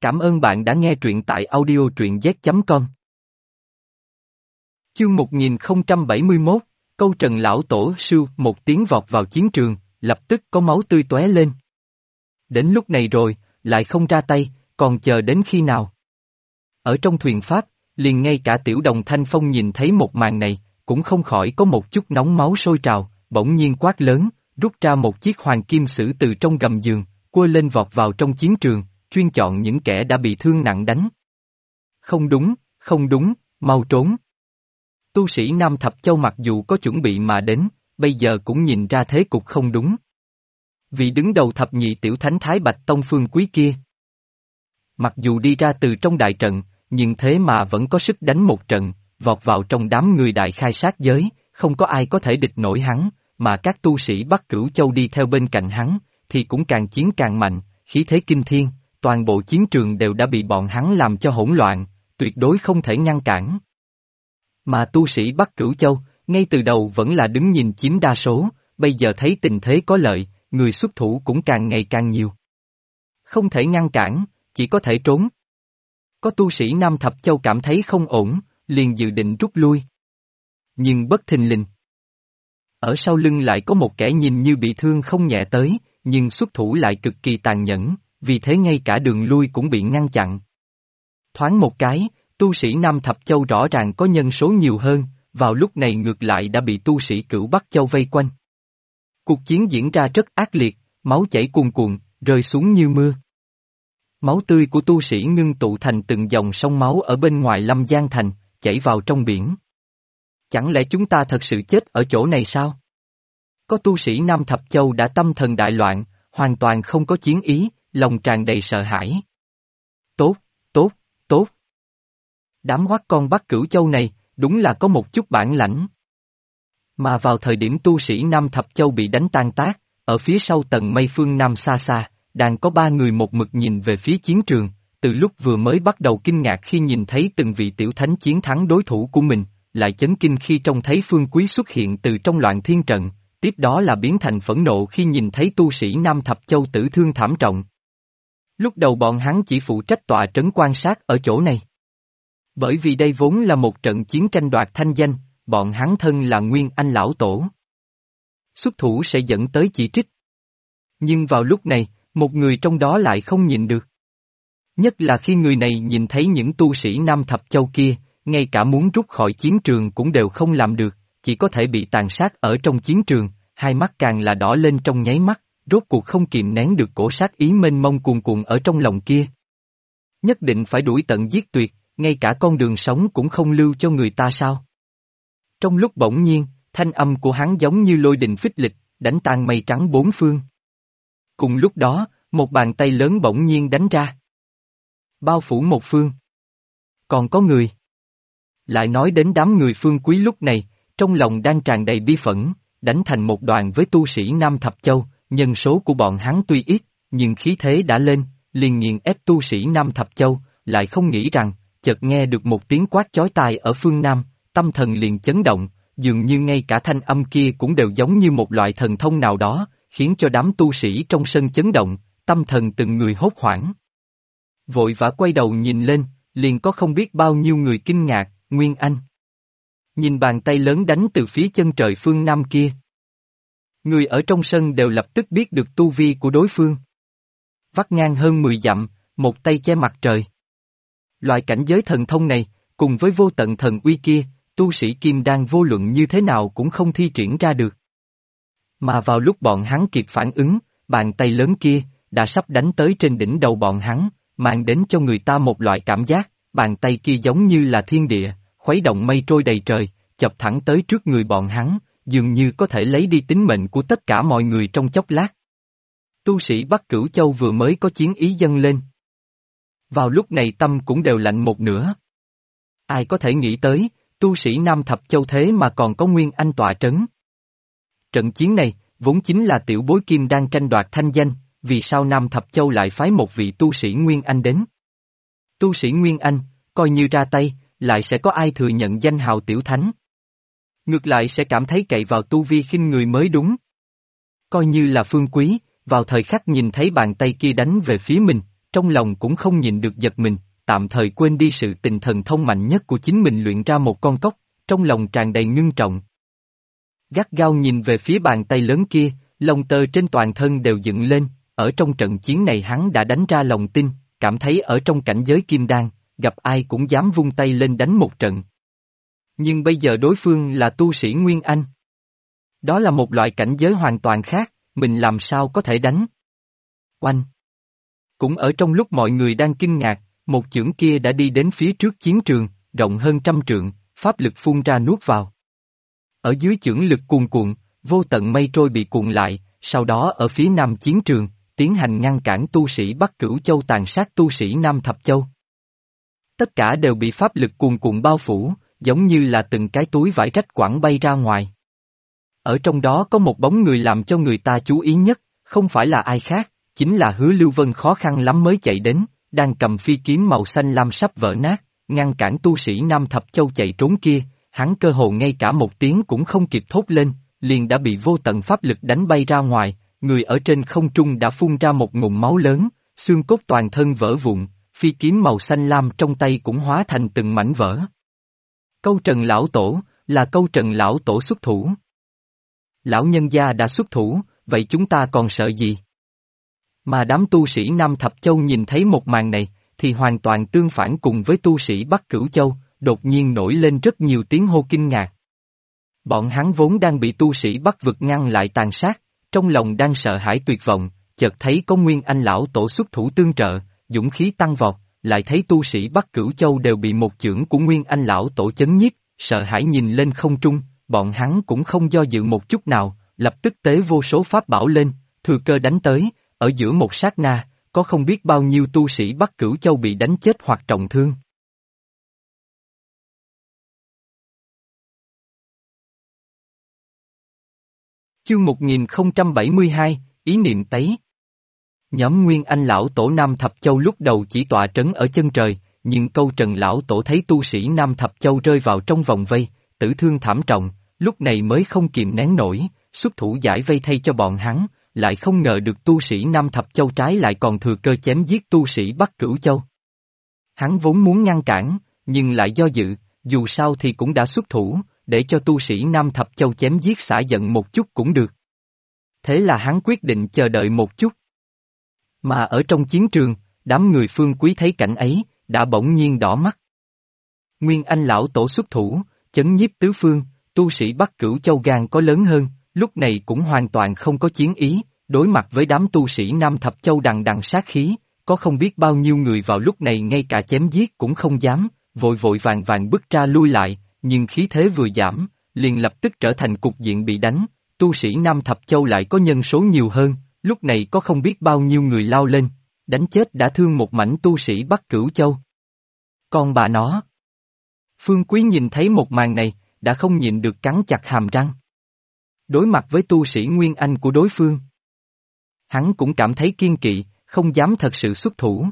Cảm ơn bạn đã nghe truyện tại audio truyện z.com. Chương 1071, câu Trần Lão Tổ Sư một tiếng vọt vào chiến trường, lập tức có máu tươi tóe lên. Đến lúc này rồi, lại không ra tay, còn chờ đến khi nào? Ở trong thuyền Pháp, liền ngay cả Tiểu Đồng Thanh Phong nhìn thấy một màn này, cũng không khỏi có một chút nóng máu sôi trào, bỗng nhiên quát lớn, rút ra một chiếc hoàng kim sử từ trong gầm giường, quơ lên vọt vào trong chiến trường, chuyên chọn những kẻ đã bị thương nặng đánh. Không đúng, mau trốn. Tu sĩ Nam Thập Châu mặc dù có chuẩn bị mà đến, bây giờ cũng nhìn ra thế cục không đúng. Vị đứng đầu thập nhị tiểu thánh Thái Bạch Tông Phương Quý kia. Mặc dù đi ra từ trong đại trận, nhưng thế mà vẫn có sức đánh một trận, vọt vào trong đám người đại khai sát giới, không có ai có thể địch nổi hắn, mà các tu sĩ Bắc Cửu Châu đi theo bên cạnh hắn, thì cũng càng chiến càng mạnh, khí thế kinh thiên, toàn bộ chiến trường đều đã bị bọn hắn làm cho hỗn loạn, tuyệt đối không thể ngăn cản. Mà tu sĩ Bắc Cửu Châu, ngay từ đầu vẫn là đứng nhìn chiếm đa số, bây giờ thấy tình thế có lợi, người xuất thủ cũng càng ngày càng nhiều. Không thể ngăn cản, chỉ có thể trốn. Có tu sĩ Nam Thập Châu cảm thấy không ổn, liền dự định rút lui. Nhưng bất thình lình. Ở sau lưng lại có một kẻ nhìn như bị thương không nhẹ tới, nhưng xuất thủ lại cực kỳ tàn nhẫn, vì thế ngay cả đường lui cũng bị ngăn chặn. Thoáng một cái, tu sĩ Nam Thập Châu rõ ràng có nhân số nhiều hơn, vào lúc này ngược lại đã bị tu sĩ Cửu Bắc Châu vây quanh. Cuộc chiến diễn ra rất ác liệt, máu chảy cuồn cuộn, rơi xuống như mưa. Máu tươi của tu sĩ ngưng tụ thành từng dòng sông máu ở bên ngoài Lâm Giang Thành, chảy vào trong biển. Chẳng lẽ chúng ta thật sự chết ở chỗ này sao? Có tu sĩ Nam Thập Châu đã tâm thần đại loạn, hoàn toàn không có chiến ý, lòng tràn đầy sợ hãi. Tốt. Đám hoắc con Bắc Cửu Châu này, đúng là có một chút bản lãnh. Mà vào thời điểm tu sĩ Nam Thập Châu bị đánh tan tác, ở phía sau tầng mây phương Nam xa xa, đang có ba người một mực nhìn về phía chiến trường, từ lúc vừa mới bắt đầu kinh ngạc khi nhìn thấy từng vị tiểu thánh chiến thắng đối thủ của mình, lại chấn kinh khi trông thấy Phương Quý xuất hiện từ trong loạn thiên trận, tiếp đó là biến thành phẫn nộ khi nhìn thấy tu sĩ Nam Thập Châu tử thương thảm trọng. Lúc đầu bọn hắn chỉ phụ trách tọa trấn quan sát ở chỗ này. Bởi vì đây vốn là một trận chiến tranh đoạt thanh danh, bọn hắn thân là Nguyên Anh lão tổ. Xuất thủ sẽ dẫn tới chỉ trích. Nhưng vào lúc này, một người trong đó lại không nhìn được. Nhất là khi người này nhìn thấy những tu sĩ Nam Thập Châu kia, ngay cả muốn rút khỏi chiến trường cũng đều không làm được, chỉ có thể bị tàn sát ở trong chiến trường, hai mắt càng là đỏ lên trong nháy mắt, rốt cuộc không kìm nén được cổ sát ý mênh mông cuồn cuộn ở trong lòng kia. Nhất định phải đuổi tận giết tuyệt, ngay cả con đường sống cũng không lưu cho người ta sao? Trong lúc bỗng nhiên, thanh âm của hắn giống như lôi đình phích lịch, đánh tan mây trắng bốn phương. Cùng lúc đó, một bàn tay lớn bỗng nhiên đánh ra. Bao phủ một phương. Còn có người. Lại nói đến đám người Phương Quý lúc này, trong lòng đang tràn đầy bi phẫn, đánh thành một đoàn với tu sĩ Nam Thập Châu, nhân số của bọn hắn tuy ít, nhưng khí thế đã lên, liền nghiền ép tu sĩ Nam Thập Châu, lại không nghĩ rằng, chợt nghe được một tiếng quát chói tai ở phương Nam, tâm thần liền chấn động, dường như ngay cả thanh âm kia cũng đều giống như một loại thần thông nào đó, khiến cho đám tu sĩ trong sân chấn động, tâm thần từng người hốt hoảng. Vội vã quay đầu nhìn lên, liền có không biết bao nhiêu người kinh ngạc, Nguyên Anh. Nhìn bàn tay lớn đánh từ phía chân trời phương Nam kia. Người ở trong sân đều lập tức biết được tu vi của đối phương. Vắt ngang hơn 10 dặm, một tay che mặt trời. Loại cảnh giới thần thông này, cùng với vô tận thần uy kia, tu sĩ kim đan vô luận như thế nào cũng không thi triển ra được. Mà vào lúc bọn hắn kịp phản ứng, bàn tay lớn kia, đã sắp đánh tới trên đỉnh đầu bọn hắn, mang đến cho người ta một loại cảm giác, bàn tay kia giống như là thiên địa, khuấy động mây trôi đầy trời, chập thẳng tới trước người bọn hắn, dường như có thể lấy đi tính mệnh của tất cả mọi người trong chốc lát. Tu sĩ Bắc Cửu Châu vừa mới có chiến ý dâng lên. Vào lúc này tâm cũng đều lạnh một nửa. Ai có thể nghĩ tới, tu sĩ Nam Thập Châu thế mà còn có Nguyên Anh tọa trấn. Trận chiến này, vốn chính là tiểu bối kim đang tranh đoạt thanh danh, vì sao Nam Thập Châu lại phái một vị tu sĩ Nguyên Anh đến? Tu sĩ Nguyên Anh, coi như ra tay, lại sẽ có ai thừa nhận danh hào tiểu thánh? Ngược lại sẽ cảm thấy cậy vào tu vi khinh người mới đúng. Coi như là Phương Quý, vào thời khắc nhìn thấy bàn tay kia đánh về phía mình, trong lòng cũng không nhìn được giật mình, tạm thời quên đi sự tình thần thông mạnh nhất của chính mình luyện ra một con cóc, trong lòng tràn đầy ngưng trọng. Gắt gao nhìn về phía bàn tay lớn kia, lông tơ trên toàn thân đều dựng lên, ở trong trận chiến này hắn đã đánh ra lòng tin, cảm thấy ở trong cảnh giới kim đan, gặp ai cũng dám vung tay lên đánh một trận. Nhưng bây giờ đối phương là tu sĩ Nguyên Anh. Đó là một loại cảnh giới hoàn toàn khác, mình làm sao có thể đánh. Oanh! Cũng ở trong lúc mọi người đang kinh ngạc, một chưởng kia đã đi đến phía trước chiến trường, rộng hơn 100 trượng, pháp lực phun ra nuốt vào. Ở dưới chưởng lực cuồn cuộn, vô tận mây trôi bị cuộn lại, sau đó ở phía nam chiến trường, tiến hành ngăn cản tu sĩ Bắc Cửu Châu tàn sát tu sĩ Nam Thập Châu. Tất cả đều bị pháp lực cuồn cuộn bao phủ, giống như là từng cái túi vải rách quẳng bay ra ngoài. Ở trong đó có một bóng người làm cho người ta chú ý nhất, không phải là ai khác, chính là Hứa Lưu Vân khó khăn lắm mới chạy đến, đang cầm phi kiếm màu xanh lam sắp vỡ nát, ngăn cản tu sĩ Nam Thập Châu chạy trốn kia, hắn cơ hồ ngay cả một tiếng cũng không kịp thốt lên, liền đã bị vô tận pháp lực đánh bay ra ngoài, người ở trên không trung đã phun ra một ngụm máu lớn, xương cốt toàn thân vỡ vụn, phi kiếm màu xanh lam trong tay cũng hóa thành từng mảnh vỡ. Câu Trần Lão Tổ, là Câu Trần Lão Tổ xuất thủ. Lão nhân gia đã xuất thủ, vậy chúng ta còn sợ gì? Mà đám tu sĩ Nam Thập Châu nhìn thấy một màn này, thì hoàn toàn tương phản cùng với tu sĩ Bắc Cửu Châu, đột nhiên nổi lên rất nhiều tiếng hô kinh ngạc. Bọn hắn vốn đang bị tu sĩ Bắc vực ngăn lại tàn sát, trong lòng đang sợ hãi tuyệt vọng, chợt thấy có Nguyên Anh Lão Tổ xuất thủ tương trợ, dũng khí tăng vọt, lại thấy tu sĩ Bắc Cửu Châu đều bị một chưởng của Nguyên Anh Lão Tổ chấn nhiếp, sợ hãi nhìn lên không trung, bọn hắn cũng không do dự một chút nào, lập tức tế vô số pháp bảo lên, thừa cơ đánh tới, ở giữa một sát na, có không biết bao nhiêu tu sĩ Bắc Cửu Châu bị đánh chết hoặc trọng thương. Chương 1072, ý niệm tấy. Nhóm Nguyên Anh Lão Tổ Nam Thập Châu lúc đầu chỉ tọa trấn ở chân trời, nhưng Câu Trần Lão Tổ thấy tu sĩ Nam Thập Châu rơi vào trong vòng vây, tử thương thảm trọng, lúc này mới không kìm nén nổi, xuất thủ giải vây thay cho bọn hắn, lại không ngờ được tu sĩ Nam Thập Châu trái lại còn thừa cơ chém giết tu sĩ Bắc Cửu Châu. Hắn vốn muốn ngăn cản, nhưng lại do dự, dù sao thì cũng đã xuất thủ, để cho tu sĩ Nam Thập Châu chém giết xả giận một chút cũng được. Thế là hắn quyết định chờ đợi một chút. Mà ở trong chiến trường, đám người Phương Quý thấy cảnh ấy, đã bỗng nhiên đỏ mắt. Nguyên Anh Lão Tổ xuất thủ, chấn nhiếp tứ phương, tu sĩ Bắc Cửu Châu gan có lớn hơn, lúc này cũng hoàn toàn không có chiến ý, đối mặt với đám tu sĩ Nam Thập Châu đằng đằng sát khí, có không biết bao nhiêu người vào lúc này ngay cả chém giết cũng không dám, vội vội vàng vàng bước ra lui lại, nhưng khí thế vừa giảm, liền lập tức trở thành cục diện bị đánh, tu sĩ Nam Thập Châu lại có nhân số nhiều hơn, lúc này có không biết bao nhiêu người lao lên, đánh chết đã thương một mảnh tu sĩ Bắc Cửu Châu. Còn bà nó. Phương Quý nhìn thấy một màn này, đã không nhịn được cắn chặt hàm răng. Đối mặt với tu sĩ Nguyên Anh của đối phương, hắn cũng cảm thấy kiên kỵ, không dám thật sự xuất thủ.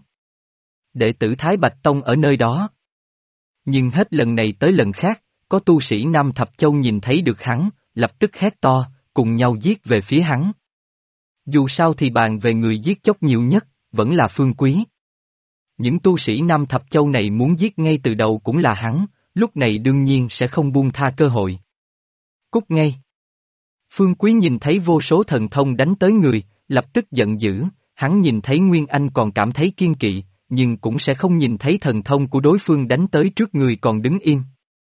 Đệ tử Thái Bạch Tông ở nơi đó. Nhưng hết lần này tới lần khác, có tu sĩ Nam Thập Châu nhìn thấy được hắn, lập tức hét to, cùng nhau giết về phía hắn. Dù sao thì bàn về người giết chóc nhiều nhất, vẫn là Phương Quý. Những tu sĩ Nam Thập Châu này muốn giết ngay từ đầu cũng là hắn, lúc này đương nhiên sẽ không buông tha cơ hội. Cút ngay. Phương Quý nhìn thấy vô số thần thông đánh tới người, lập tức giận dữ, hắn nhìn thấy Nguyên Anh còn cảm thấy kiên kỵ, nhưng cũng sẽ không nhìn thấy thần thông của đối phương đánh tới trước người còn đứng im.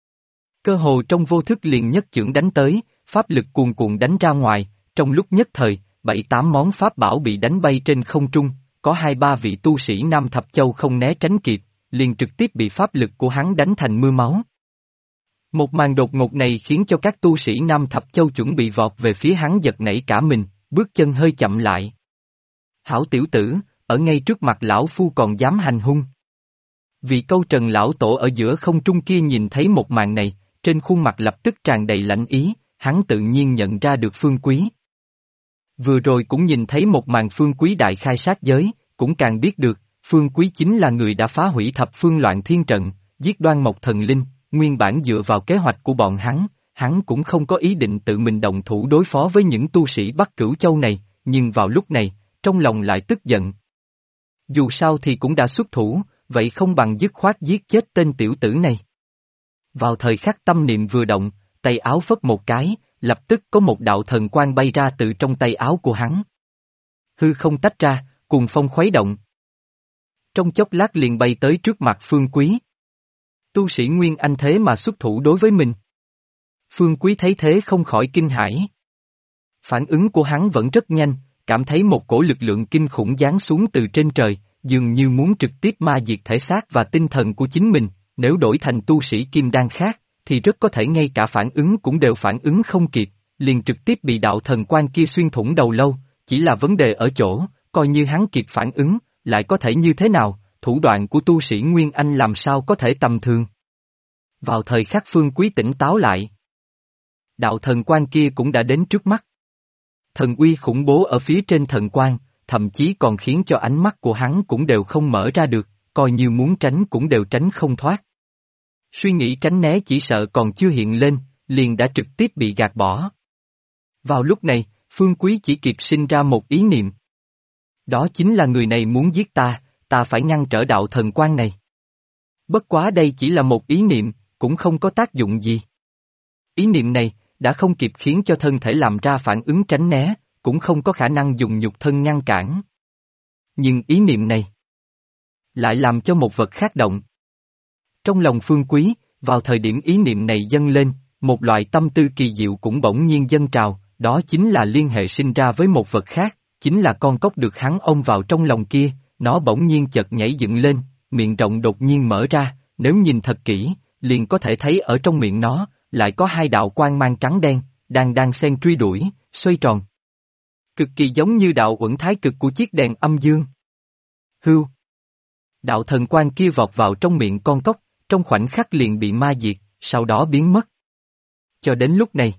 Cơ hồ trong vô thức liền nhất chưởng đánh tới, pháp lực cuồn cuộn đánh ra ngoài, trong lúc nhất thời, 7-8 món pháp bảo bị đánh bay trên không trung, có 2-3 vị tu sĩ Nam Thập Châu không né tránh kịp, liền trực tiếp bị pháp lực của hắn đánh thành mưa máu. Một màn đột ngột này khiến cho các tu sĩ Nam Thập Châu chuẩn bị vọt về phía hắn giật nảy cả mình, bước chân hơi chậm lại. Hảo tiểu tử, ở ngay trước mặt lão phu còn dám hành hung. Vị Câu Trần Lão Tổ ở giữa không trung kia nhìn thấy một màn này, trên khuôn mặt lập tức tràn đầy lãnh ý, hắn tự nhiên nhận ra được Phương Quý. Vừa rồi cũng nhìn thấy một màn Phương Quý đại khai sát giới, cũng càng biết được, Phương Quý chính là người đã phá hủy thập phương loạn thiên trận, giết Đoan Mộc Thần Linh, nguyên bản dựa vào kế hoạch của bọn hắn cũng không có ý định tự mình động thủ đối phó với những tu sĩ Bắc Cửu Châu này, nhưng vào lúc này, trong lòng lại tức giận. Dù sao thì cũng đã xuất thủ, vậy không bằng dứt khoát giết chết tên tiểu tử này. Vào thời khắc tâm niệm vừa động, tay áo phất một cái, lập tức có một đạo thần quang bay ra từ trong tay áo của hắn. Hư không tách ra, cuồng phong khuấy động. Trong chốc lát liền bay tới trước mặt Phương Quý. Tu sĩ Nguyên Anh thế mà xuất thủ đối với mình. Phương Quý thấy thế không khỏi kinh hãi. Phản ứng của hắn vẫn rất nhanh, cảm thấy một cổ lực lượng kinh khủng giáng xuống từ trên trời, dường như muốn trực tiếp ma diệt thể xác và tinh thần của chính mình, nếu đổi thành tu sĩ kim đan khác, thì rất có thể ngay cả phản ứng cũng đều phản ứng không kịp, liền trực tiếp bị đạo thần quan kia xuyên thủng đầu lâu, chỉ là vấn đề ở chỗ, coi như hắn kịp phản ứng, lại có thể như thế nào, thủ đoạn của tu sĩ Nguyên Anh làm sao có thể tầm thường. Vào thời khắc Phương Quý tỉnh táo lại, đạo thần quan kia cũng đã đến trước mắt. Thần uy khủng bố ở phía trên thần quan, thậm chí còn khiến cho ánh mắt của hắn cũng đều không mở ra được, coi như muốn tránh cũng đều tránh không thoát. Suy nghĩ tránh né chỉ sợ còn chưa hiện lên, liền đã trực tiếp bị gạt bỏ. Vào lúc này, Phương Quý chỉ kịp sinh ra một ý niệm. Đó chính là người này muốn giết ta, ta phải ngăn trở đạo thần quan này. Bất quá đây chỉ là một ý niệm, cũng không có tác dụng gì. Ý niệm này, đã không kịp khiến cho thân thể làm ra phản ứng tránh né, cũng không có khả năng dùng nhục thân ngăn cản. Nhưng ý niệm này lại làm cho một vật khác động. Trong lòng Phương Quý, vào thời điểm ý niệm này dâng lên, một loại tâm tư kỳ diệu cũng bỗng nhiên dâng trào, đó chính là liên hệ sinh ra với một vật khác, chính là con cóc được hắn ôm vào trong lòng kia, nó bỗng nhiên chợt nhảy dựng lên, miệng rộng đột nhiên mở ra, nếu nhìn thật kỹ, liền có thể thấy ở trong miệng nó, lại có hai đạo quang mang trắng đen, đang xen truy đuổi, xoay tròn. Cực kỳ giống như đạo uẩn thái cực của chiếc đèn âm dương. Hưu. Đạo thần quang kia vọt vào trong miệng con cóc, trong khoảnh khắc liền bị ma diệt, sau đó biến mất. Cho đến lúc này,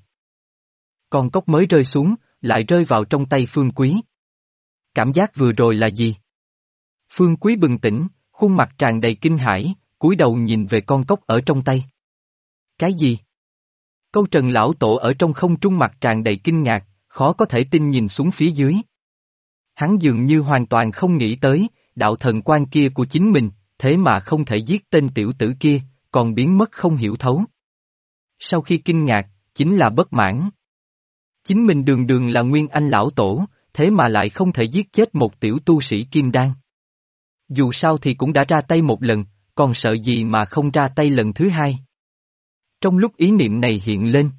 con cóc mới rơi xuống, lại rơi vào trong tay Phương Quý. Cảm giác vừa rồi là gì? Phương Quý bừng tỉnh, khuôn mặt tràn đầy kinh hãi, cúi đầu nhìn về con cóc ở trong tay. Cái gì? Câu Trần lão tổ ở trong không trung mặt tràn đầy kinh ngạc, khó có thể tin nhìn xuống phía dưới. Hắn dường như hoàn toàn không nghĩ tới, đạo thần quan kia của chính mình, thế mà không thể giết tên tiểu tử kia, còn biến mất không hiểu thấu. Sau khi kinh ngạc, chính là bất mãn. Chính mình đường đường là Nguyên Anh lão tổ, thế mà lại không thể giết chết một tiểu tu sĩ kim đan. Dù sao thì cũng đã ra tay một lần, còn sợ gì mà không ra tay lần thứ hai. Trong lúc ý niệm này hiện lên,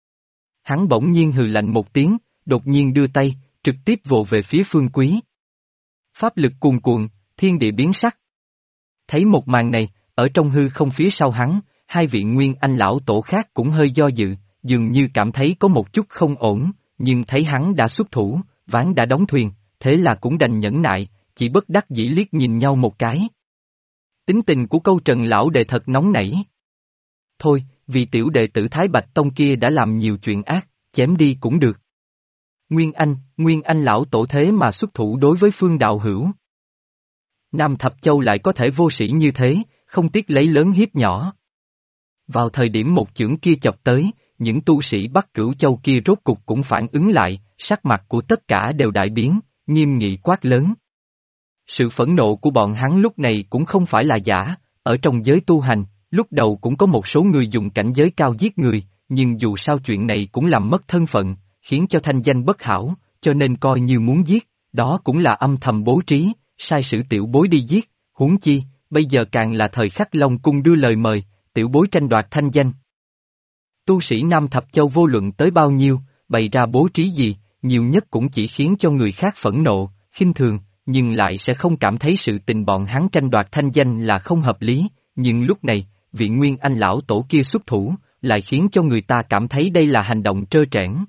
hắn bỗng nhiên hừ lạnh một tiếng, đột nhiên đưa tay, trực tiếp vồ về phía Phương Quý. Pháp lực cuồn cuộn, thiên địa biến sắc. Thấy một màn này, ở trong hư không phía sau hắn, hai vị Nguyên Anh lão tổ khác cũng hơi do dự, dường như cảm thấy có một chút không ổn, nhưng thấy hắn đã xuất thủ, ván đã đóng thuyền, thế là cũng đành nhẫn nại, chỉ bất đắc dĩ liếc nhìn nhau một cái. Tính tình của câu Trần lão đệ thật nóng nảy. Thôi, vì tiểu đệ tử Thái Bạch Tông kia đã làm nhiều chuyện ác, chém đi cũng được. Nguyên Anh lão tổ thế mà xuất thủ đối với Phương đạo hữu. Nam Thập Châu lại có thể vô sĩ như thế, không tiếc lấy lớn hiếp nhỏ. Vào thời điểm một chưởng kia chọc tới, những tu sĩ Bắc Cửu Châu kia rốt cục cũng phản ứng lại, sắc mặt của tất cả đều đại biến, nghiêm nghị quát lớn. Sự phẫn nộ của bọn hắn lúc này cũng không phải là giả, ở trong giới tu hành, lúc đầu cũng có một số người dùng cảnh giới cao giết người, nhưng dù sao chuyện này cũng làm mất thân phận, khiến cho thanh danh bất hảo, cho nên coi như muốn giết, đó cũng là âm thầm bố trí, sai sử tiểu bối đi giết, huống chi, bây giờ càng là thời khắc Long Cung đưa lời mời, tiểu bối tranh đoạt thanh danh. Tu sĩ Nam Thập Châu vô luận tới bao nhiêu, bày ra bố trí gì, nhiều nhất cũng chỉ khiến cho người khác phẫn nộ, khinh thường, nhưng lại sẽ không cảm thấy sự tình bọn hắn tranh đoạt thanh danh là không hợp lý, nhưng lúc này, vị Nguyên Anh lão tổ kia xuất thủ, lại khiến cho người ta cảm thấy đây là hành động trơ trẽn.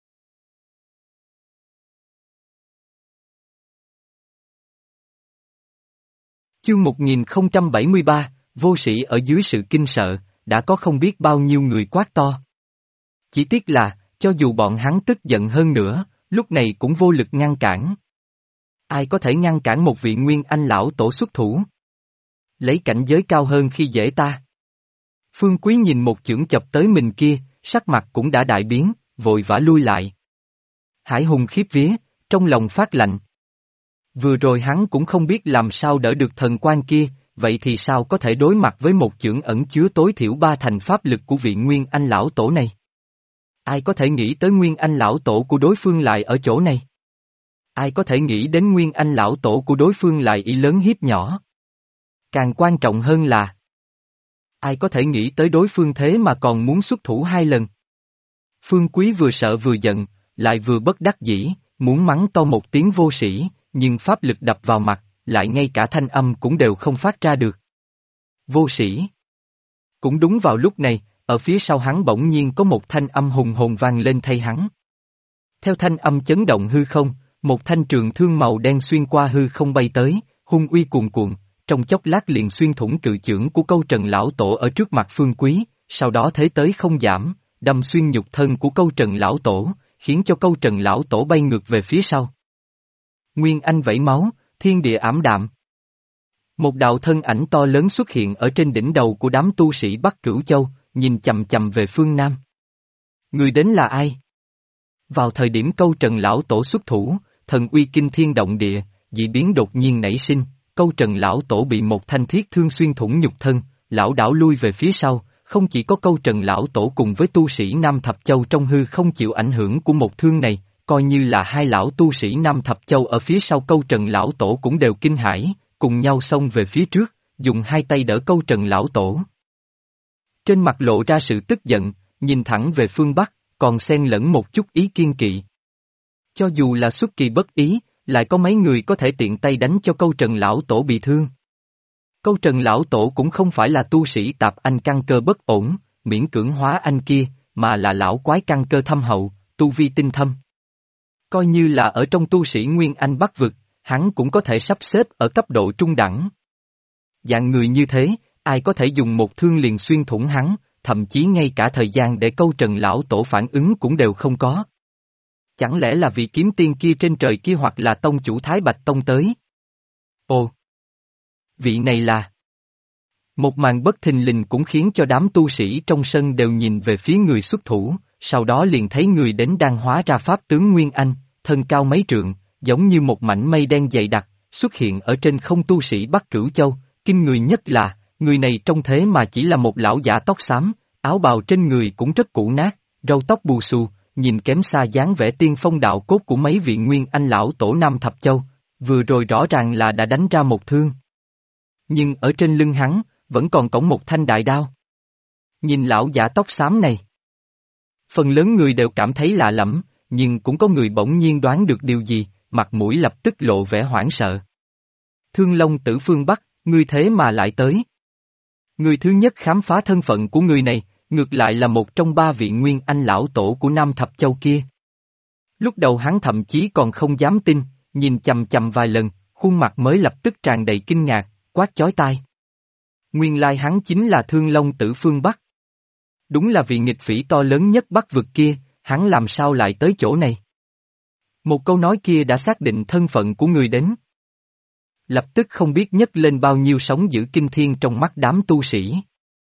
Chương 1073, vô sĩ ở dưới sự kinh sợ, đã có không biết bao nhiêu người quát to. Chỉ tiếc là, cho dù bọn hắn tức giận hơn nữa, lúc này cũng vô lực ngăn cản. Ai có thể ngăn cản một vị Nguyên Anh lão tổ xuất thủ? Lấy cảnh giới cao hơn khi dễ ta. Phương Quý nhìn một chưởng chập tới mình kia, sắc mặt cũng đã đại biến, vội vã lui lại. Hải hùng khiếp vía, trong lòng phát lạnh. Vừa rồi hắn cũng không biết làm sao đỡ được thần quan kia, vậy thì sao có thể đối mặt với một chưởng ẩn chứa tối thiểu 3 thành pháp lực của vị Nguyên Anh lão tổ này? Ai có thể nghĩ tới Nguyên Anh lão tổ của đối phương lại ở chỗ này? Ai có thể nghĩ đến Nguyên Anh lão tổ của đối phương lại ý lớn hiếp nhỏ? Càng quan trọng hơn là, ai có thể nghĩ tới đối phương thế mà còn muốn xuất thủ 2 lần? Phương Quý vừa sợ vừa giận, lại vừa bất đắc dĩ, muốn mắng to một tiếng vô sĩ, nhưng pháp lực đập vào mặt, lại ngay cả thanh âm cũng đều không phát ra được. Vô sĩ. Cũng đúng vào lúc này, ở phía sau hắn bỗng nhiên có một thanh âm hùng hồn vang lên thay hắn. Theo thanh âm chấn động hư không, một thanh trường thương màu đen xuyên qua hư không bay tới, hung uy cuồn cuộn, trong chốc lát liền xuyên thủng cự chưởng của câu Trần lão tổ ở trước mặt Phương Quý, sau đó thế tới không giảm, đâm xuyên nhục thân của câu Trần lão tổ, khiến cho câu Trần lão tổ bay ngược về phía sau. Nguyên Anh vẩy máu, thiên địa ảm đạm. Một đạo thân ảnh to lớn xuất hiện ở trên đỉnh đầu của đám tu sĩ Bắc Cửu Châu, nhìn chầm chầm về phương Nam. Người đến là ai? Vào thời điểm câu Trần lão tổ xuất thủ, thần uy kinh thiên động địa, dị biến đột nhiên nảy sinh, câu Trần lão tổ bị một thanh thiết thương xuyên thủng nhục thân, lão đảo lui về phía sau, không chỉ có câu Trần lão tổ cùng với tu sĩ Nam Thập Châu trong hư không chịu ảnh hưởng của một thương này, coi như là hai lão tu sĩ Nam Thập Châu ở phía sau câu Trần lão tổ cũng đều kinh hãi, cùng nhau xông về phía trước, dùng hai tay đỡ câu Trần lão tổ. Trên mặt lộ ra sự tức giận, nhìn thẳng về phương Bắc, còn xen lẫn một chút ý kiên kỵ. Cho dù là xuất kỳ bất ý, lại có mấy người có thể tiện tay đánh cho câu Trần lão tổ bị thương. Câu Trần lão tổ cũng không phải là tu sĩ tạp anh căn cơ bất ổn, miễn cưỡng hóa anh kia, mà là lão quái căn cơ thâm hậu, tu vi tinh thâm. Coi như là ở trong tu sĩ Nguyên Anh Bắc vực, hắn cũng có thể sắp xếp ở cấp độ trung đẳng. Dạng người như thế, ai có thể dùng một thương liền xuyên thủng hắn, thậm chí ngay cả thời gian để câu Trần lão tổ phản ứng cũng đều không có. Chẳng lẽ là vị kiếm tiên kia trên trời kia hoặc là tông chủ Thái Bạch Tông tới? Ồ! Vị này là... Một màn bất thình lình cũng khiến cho đám tu sĩ trong sân đều nhìn về phía người xuất thủ, sau đó liền thấy người đến đang hóa ra pháp tướng Nguyên Anh, thân cao mấy trượng, giống như một mảnh mây đen dày đặc, xuất hiện ở trên không tu sĩ Bắc Cửu Châu, kinh người nhất là, người này trông thế mà chỉ là một lão giả tóc xám, áo bào trên người cũng rất cũ nát, râu tóc bù xù, nhìn kém xa dáng vẻ tiên phong đạo cốt của mấy vị Nguyên Anh lão tổ Nam Thập Châu, vừa rồi rõ ràng là đã đánh ra một thương. Nhưng ở trên lưng hắn, vẫn còn cõng một thanh đại đao. Nhìn lão giả tóc xám này. Phần lớn người đều cảm thấy lạ lẫm, nhưng cũng có người bỗng nhiên đoán được điều gì, mặt mũi lập tức lộ vẻ hoảng sợ. Thương Long Tử phương Bắc, ngươi thế mà lại tới. Người thứ nhất khám phá thân phận của người này, ngược lại là một trong 3 vị Nguyên Anh lão tổ của Nam Thập Châu kia. Lúc đầu hắn thậm chí còn không dám tin, nhìn chầm chầm vài lần, khuôn mặt mới lập tức tràn đầy kinh ngạc, quát chói tai. Nguyên lai hắn chính là Thương Long Tử phương Bắc. Đúng là vị nghịch phỉ to lớn nhất Bắc vực kia, hắn làm sao lại tới chỗ này? Một câu nói kia đã xác định thân phận của người đến. Lập tức không biết nhấc lên bao nhiêu sóng dữ kinh thiên trong mắt đám tu sĩ.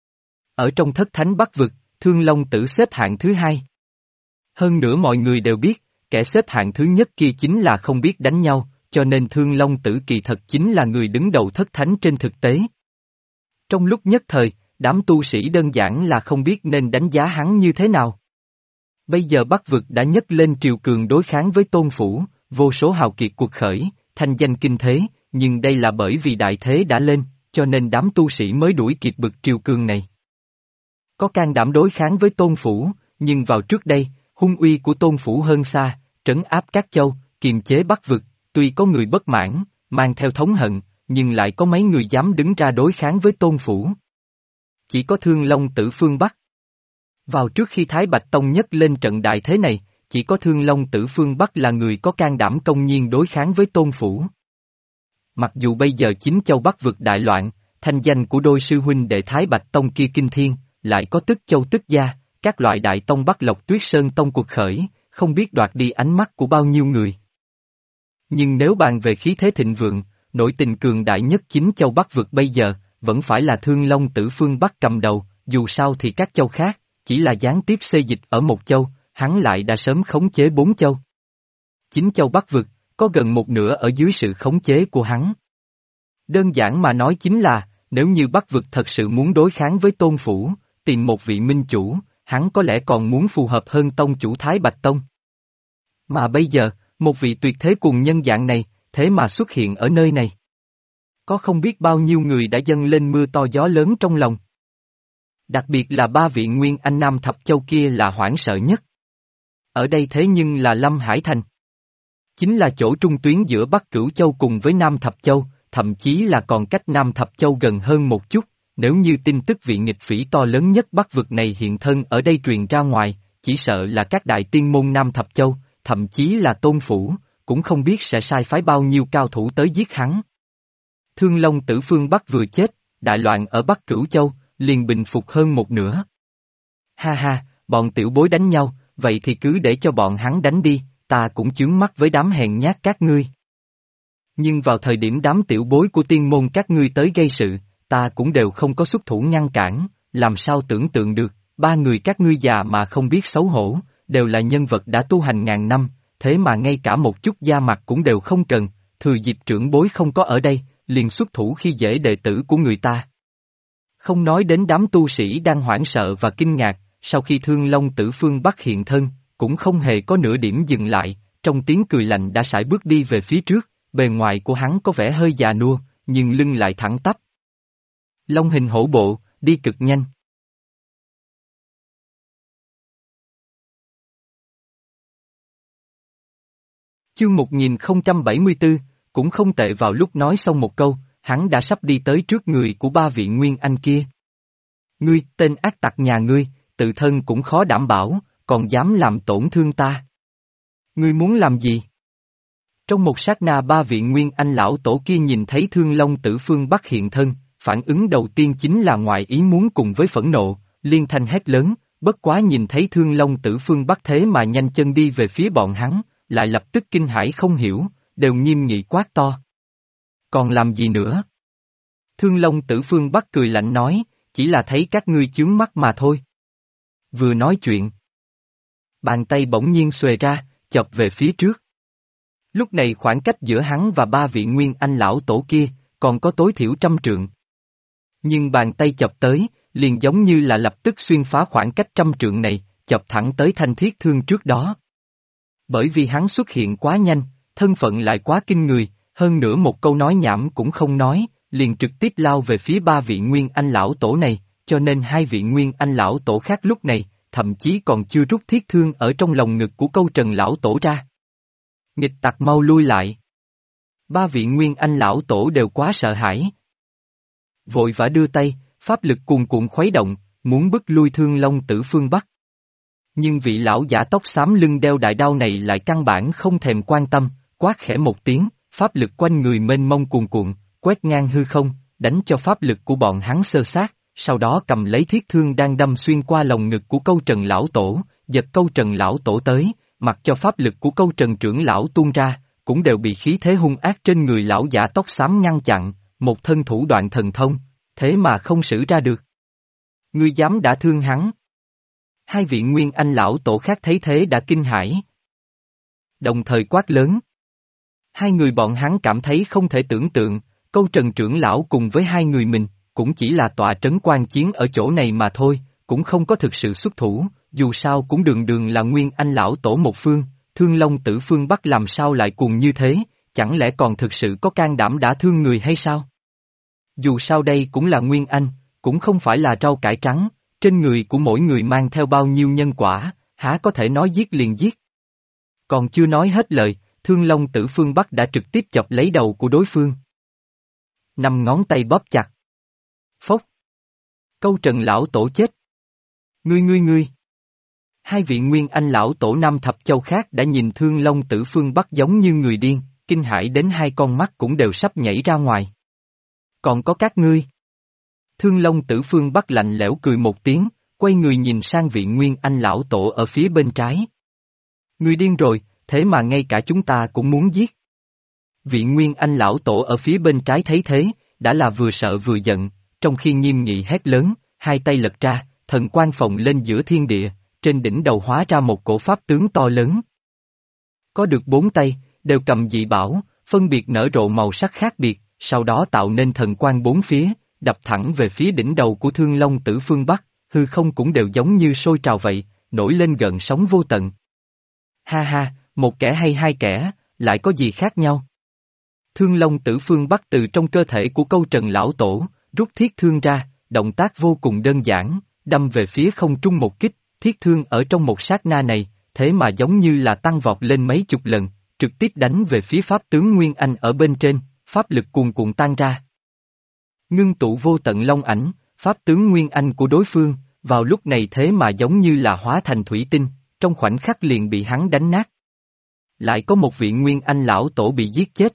Ở trong thất thánh Bắc vực, Thương Long Tử xếp hạng thứ 2. Hơn nữa mọi người đều biết, kẻ xếp hạng thứ nhất kia chính là không biết đánh nhau, cho nên Thương Long Tử kỳ thật chính là người đứng đầu thất thánh trên thực tế. Trong lúc nhất thời, đám tu sĩ đơn giản là không biết nên đánh giá hắn như thế nào. Bây giờ Bắc vực đã nhấc lên triều cường đối kháng với Tôn Phủ, vô số hào kiệt cuộc khởi, thanh danh kinh thế, nhưng đây là bởi vì đại thế đã lên, cho nên đám tu sĩ mới đuổi kịp bực triều cường này. Có can đảm đối kháng với Tôn Phủ, nhưng vào trước đây, hung uy của Tôn Phủ hơn xa, trấn áp các châu, kiềm chế Bắc vực, tuy có người bất mãn, mang theo thống hận, nhưng lại có mấy người dám đứng ra đối kháng với Tôn Phủ. Chỉ có Thương Long Tử phương Bắc. Vào trước khi Thái Bạch Tông nhấc lên trận đại thế này, chỉ có Thương Long Tử phương Bắc là người có can đảm công nhiên đối kháng với Tôn Phủ. Mặc dù bây giờ chính châu Bắc vực đại loạn, thanh danh của đôi sư huynh đệ Thái Bạch Tông kia kinh thiên, lại có Tức Châu Tức Gia, các loại đại tông Bắc Lộc Tuyết Sơn Tông cuộc khởi, không biết đoạt đi ánh mắt của bao nhiêu người. Nhưng nếu bàn về khí thế thịnh vượng, nội tình cường đại nhất chính châu Bắc vực bây giờ, vẫn phải là Thương Long Tử phương Bắc cầm đầu, dù sao thì các châu khác, chỉ là gián tiếp xê dịch ở một châu, hắn lại đã sớm khống chế 4 châu. Chính châu Bắc vực, có gần một nửa ở dưới sự khống chế của hắn. Đơn giản mà nói chính là, nếu như Bắc vực thật sự muốn đối kháng với Tôn Phủ, tìm một vị minh chủ, hắn có lẽ còn muốn phù hợp hơn tông chủ Thái Bạch Tông. Mà bây giờ, một vị tuyệt thế cùng nhân dạng này, thế mà xuất hiện ở nơi này. Có không biết bao nhiêu người đã dâng lên mưa to gió lớn trong lòng. Đặc biệt là ba vị Nguyên Anh Nam Thập Châu kia là hoảng sợ nhất. Ở đây thế nhưng là Lâm Hải Thành. Chính là chỗ trung tuyến giữa Bắc Cửu Châu cùng với Nam Thập Châu, thậm chí là còn cách Nam Thập Châu gần hơn một chút. Nếu như tin tức vị nghịch phỉ to lớn nhất Bắc vực này hiện thân ở đây truyền ra ngoài, chỉ sợ là các đại tiên môn Nam Thập Châu, thậm chí là Tôn Phủ, cũng không biết sẽ sai phái bao nhiêu cao thủ tới giết hắn. Thương Long Tử Phương Bắc vừa chết, đại loạn ở Bắc Cửu Châu, liền bình phục hơn một nửa. Ha ha, bọn tiểu bối đánh nhau, vậy thì cứ để cho bọn hắn đánh đi, ta cũng chướng mắt với đám hèn nhát các ngươi. Nhưng vào thời điểm đám tiểu bối của tiên môn các ngươi tới gây sự, ta cũng đều không có xuất thủ ngăn cản, làm sao tưởng tượng được, ba người các ngươi già mà không biết xấu hổ, đều là nhân vật đã tu hành ngàn năm, thế mà ngay cả một chút da mặt cũng đều không cần, thừa dịp trưởng bối không có ở đây, liền xuất thủ khi dễ đệ tử của người ta. Không nói đến đám tu sĩ đang hoảng sợ và kinh ngạc, sau khi Thương Long Tử Phương Bắc hiện thân, cũng không hề có nửa điểm dừng lại, trong tiếng cười lạnh đã sải bước đi về phía trước, bề ngoài của hắn có vẻ hơi già nua, nhưng lưng lại thẳng tắp. Long hình hổ bộ, đi cực nhanh. Chương 1074, cũng không tệ. Vào lúc nói xong một câu, hắn đã sắp đi tới trước người của ba vị Nguyên Anh kia. Ngươi, tên ác tặc nhà ngươi, tự thân cũng khó đảm bảo, còn dám làm tổn thương ta. Ngươi muốn làm gì? Trong một sát na ba vị Nguyên Anh lão tổ kia nhìn thấy Thương Long Tử Phương Bắc hiện thân, phản ứng đầu tiên chính là ngoài ý muốn cùng với phẫn nộ, liên thanh hét lớn, bất quá nhìn thấy Thương Long Tử Phương Bắc thế mà nhanh chân đi về phía bọn hắn, lại lập tức kinh hãi không hiểu, đều nghiêm nghị quát to. Còn làm gì nữa? Thương Long Tử Phương Bắc cười lạnh nói, chỉ là thấy các ngươi chướng mắt mà thôi. Vừa nói chuyện, bàn tay bỗng nhiên xuề ra, chọc về phía trước. Lúc này khoảng cách giữa hắn và ba vị Nguyên Anh lão tổ kia, còn có tối thiểu 100 trượng. Nhưng bàn tay chọc tới, liền giống như là lập tức xuyên phá khoảng cách 100 trượng này, chọc thẳng tới thanh thiết thương trước đó. Bởi vì hắn xuất hiện quá nhanh, thân phận lại quá kinh người, hơn nữa một câu nói nhảm cũng không nói, liền trực tiếp lao về phía ba vị Nguyên Anh lão tổ này, cho nên hai vị Nguyên Anh lão tổ khác lúc này, thậm chí còn chưa rút thiết thương ở trong lồng ngực của Câu Trần lão tổ ra. Nghịch tặc mau lui lại. Ba vị Nguyên Anh lão tổ đều quá sợ hãi. Vội vã đưa tay, pháp lực cuồn cuộn khuấy động, muốn bức lui Thương Long Tử Phương Bắc. Nhưng vị lão giả tóc xám lưng đeo đại đao này lại căn bản không thèm quan tâm, quát khẽ một tiếng, pháp lực quanh người mênh mông cuồn cuộn, quét ngang hư không, đánh cho pháp lực của bọn hắn sơ sát, sau đó cầm lấy thiết thương đang đâm xuyên qua lồng ngực của Câu Trần lão tổ, giật Câu Trần lão tổ tới, mặc cho pháp lực của Câu Trần trưởng lão tuôn ra, cũng đều bị khí thế hung ác trên người lão giả tóc xám ngăn chặn, một thân thủ đoạn thần thông, thế mà không sử ra được. Ngươi dám đả thương hắn? Hai vị Nguyên Anh lão tổ khác thấy thế đã kinh hãi. Đồng thời quát lớn. Hai người bọn hắn cảm thấy không thể tưởng tượng, Câu Trần trưởng lão cùng với hai người mình, cũng chỉ là tọa trấn quan chiến ở chỗ này mà thôi, cũng không có thực sự xuất thủ, dù sao cũng đường đường là Nguyên Anh lão tổ một phương, Thương Long Tử Phương Bắc làm sao lại cuồng như thế, chẳng lẽ còn thực sự có can đảm đả thương người hay sao? Dù sao đây cũng là Nguyên Anh, cũng không phải là rau cải trắng, trên người của mỗi người mang theo bao nhiêu nhân quả, há có thể nói giết liền giết. Còn chưa nói hết lời, Thương Long Tử Phương Bắc đã trực tiếp chọc lấy đầu của đối phương. 5 ngón tay bóp chặt. Phốc. Câu Trần lão tổ chết. Ngươi. Hai vị Nguyên Anh lão tổ Nam Thập Châu khác đã nhìn Thương Long Tử Phương Bắc giống như người điên, kinh hãi đến hai con mắt cũng đều sắp nhảy ra ngoài. Còn có các ngươi. Thương Long Tử Phương Bắc lạnh lẽo cười một tiếng, quay người nhìn sang vị Nguyên Anh lão tổ ở phía bên trái. Ngươi điên rồi, thế mà ngay cả chúng ta cũng muốn giết. Vị Nguyên Anh lão tổ ở phía bên trái thấy thế, đã là vừa sợ vừa giận, trong khi nghiêm nghị hét lớn, hai tay lật ra, thần quang phồng lên giữa thiên địa, trên đỉnh đầu hóa ra một cổ pháp tướng to lớn. Có được 4 tay, đều cầm dị bảo, phân biệt nở rộ màu sắc khác biệt, sau đó tạo nên thần quang bốn phía, đập thẳng về phía đỉnh đầu của Thương Long Tử phương Bắc, hư không cũng đều giống như sôi trào vậy, nổi lên gợn sóng vô tận. Ha ha, một kẻ hay hai kẻ, lại có gì khác nhau? Thương Long Tử phương Bắc từ trong cơ thể của Câu Trần lão tổ, rút thiết thương ra, động tác vô cùng đơn giản, đâm về phía không trung một kích, thiết thương ở trong một sát na này, thế mà giống như là tăng vọt lên mấy chục lần, trực tiếp đánh về phía pháp tướng Nguyên Anh ở bên trên, pháp lực cuồn cuộn tan ra. Ngưng tụ vô tận long ảnh, pháp tướng Nguyên Anh của đối phương, vào lúc này thế mà giống như là hóa thành thủy tinh, trong khoảnh khắc liền bị hắn đánh nát. Lại có một vị Nguyên Anh lão tổ bị giết chết.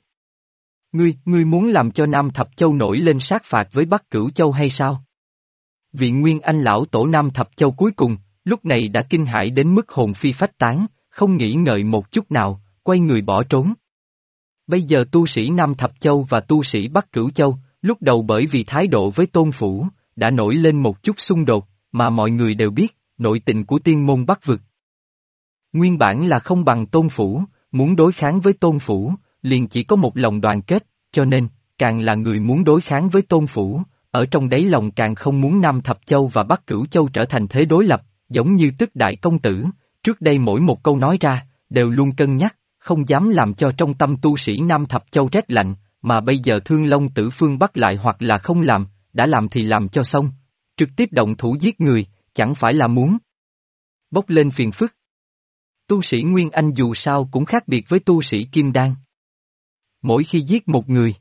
Ngươi muốn làm cho Nam Thập Châu nổi lên sát phạt với Bắc Cửu Châu hay sao? Vị Nguyên Anh lão tổ Nam Thập Châu cuối cùng, lúc này đã kinh hãi đến mức hồn phi phách tán, không nghĩ ngợi một chút nào, quay người bỏ trốn. Bây giờ tu sĩ Nam Thập Châu và tu sĩ Bắc Cửu Châu, lúc đầu bởi vì thái độ với Tôn Phủ, đã nổi lên một chút xung đột, mà mọi người đều biết, nội tình của tiên môn Bắc vực. Nguyên bản là không bằng Tôn Phủ, muốn đối kháng với Tôn Phủ, liền chỉ có một lòng đoàn kết, cho nên, càng là người muốn đối kháng với Tôn Phủ, ở trong đáy lòng càng không muốn Nam Thập Châu và Bắc Cửu Châu trở thành thế đối lập, giống như Tức Đại Công Tử, trước đây mỗi một câu nói ra, đều luôn cân nhắc, không dám làm cho trong tâm tu sĩ Nam Thập Châu rét lạnh, mà bây giờ Thương Long Tử phương Bắc lại hoặc là không làm, đã làm thì làm cho xong, trực tiếp động thủ giết người, chẳng phải là muốn bốc lên phiền phức. Tu sĩ Nguyên Anh dù sao cũng khác biệt với tu sĩ Kim Đan. Mỗi khi giết một người,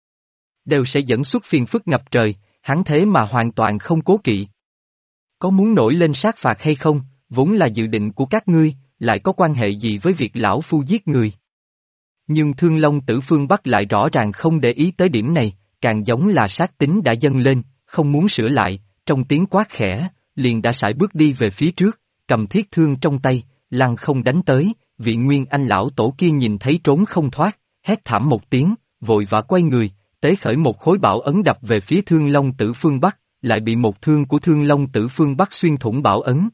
đều sẽ dẫn xuất phiền phức ngập trời, hắn thế mà hoàn toàn không cố kỵ. Có muốn nổi lên sát phạt hay không, vốn là dự định của các ngươi, lại có quan hệ gì với việc lão phu giết người? Nhưng Thương Long Tử phương Bắc lại rõ ràng không để ý tới điểm này, càng giống là sát tính đã dâng lên, không muốn sửa lại, trong tiếng quát khẽ, liền đã sải bước đi về phía trước, cầm thiết thương trong tay, lăng không đánh tới, vị Nguyên Anh lão tổ kia nhìn thấy trốn không thoát, hét thảm một tiếng, vội vã quay người, tế khởi một khối bảo ấn đập về phía Thương Long Tử phương Bắc, lại bị một thương của Thương Long Tử phương Bắc xuyên thủng bảo ấn.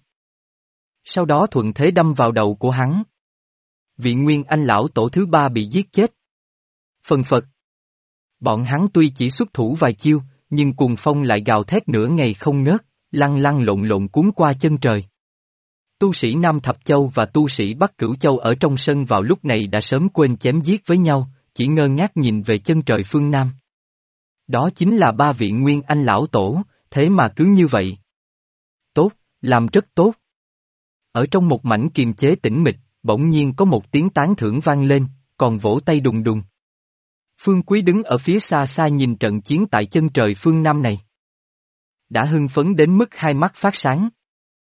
Sau đó thuận thế đâm vào đầu của hắn. Vị Nguyên Anh lão tổ thứ ba bị giết chết. Phần phật. Bọn hắn tuy chỉ xuất thủ vài chiêu, nhưng cuồng phong lại gào thét nửa ngày không ngớt, lăn lăn lộn lộn cuốn qua chân trời. Tu sĩ Nam Thập Châu và tu sĩ Bắc Cửu Châu ở trong sân vào lúc này đã sớm quên chém giết với nhau, chỉ ngơ ngác nhìn về chân trời phương Nam. Đó chính là ba vị Nguyên Anh lão tổ, thế mà cứ như vậy. Tốt, làm rất tốt. Ở trong một mảnh kiềm chế tĩnh mịch, bỗng nhiên có một tiếng tán thưởng vang lên, còn vỗ tay đùng đùng. Phương Quý đứng ở phía xa xa nhìn trận chiến tại chân trời phương Nam này. Đã hưng phấn đến mức hai mắt phát sáng.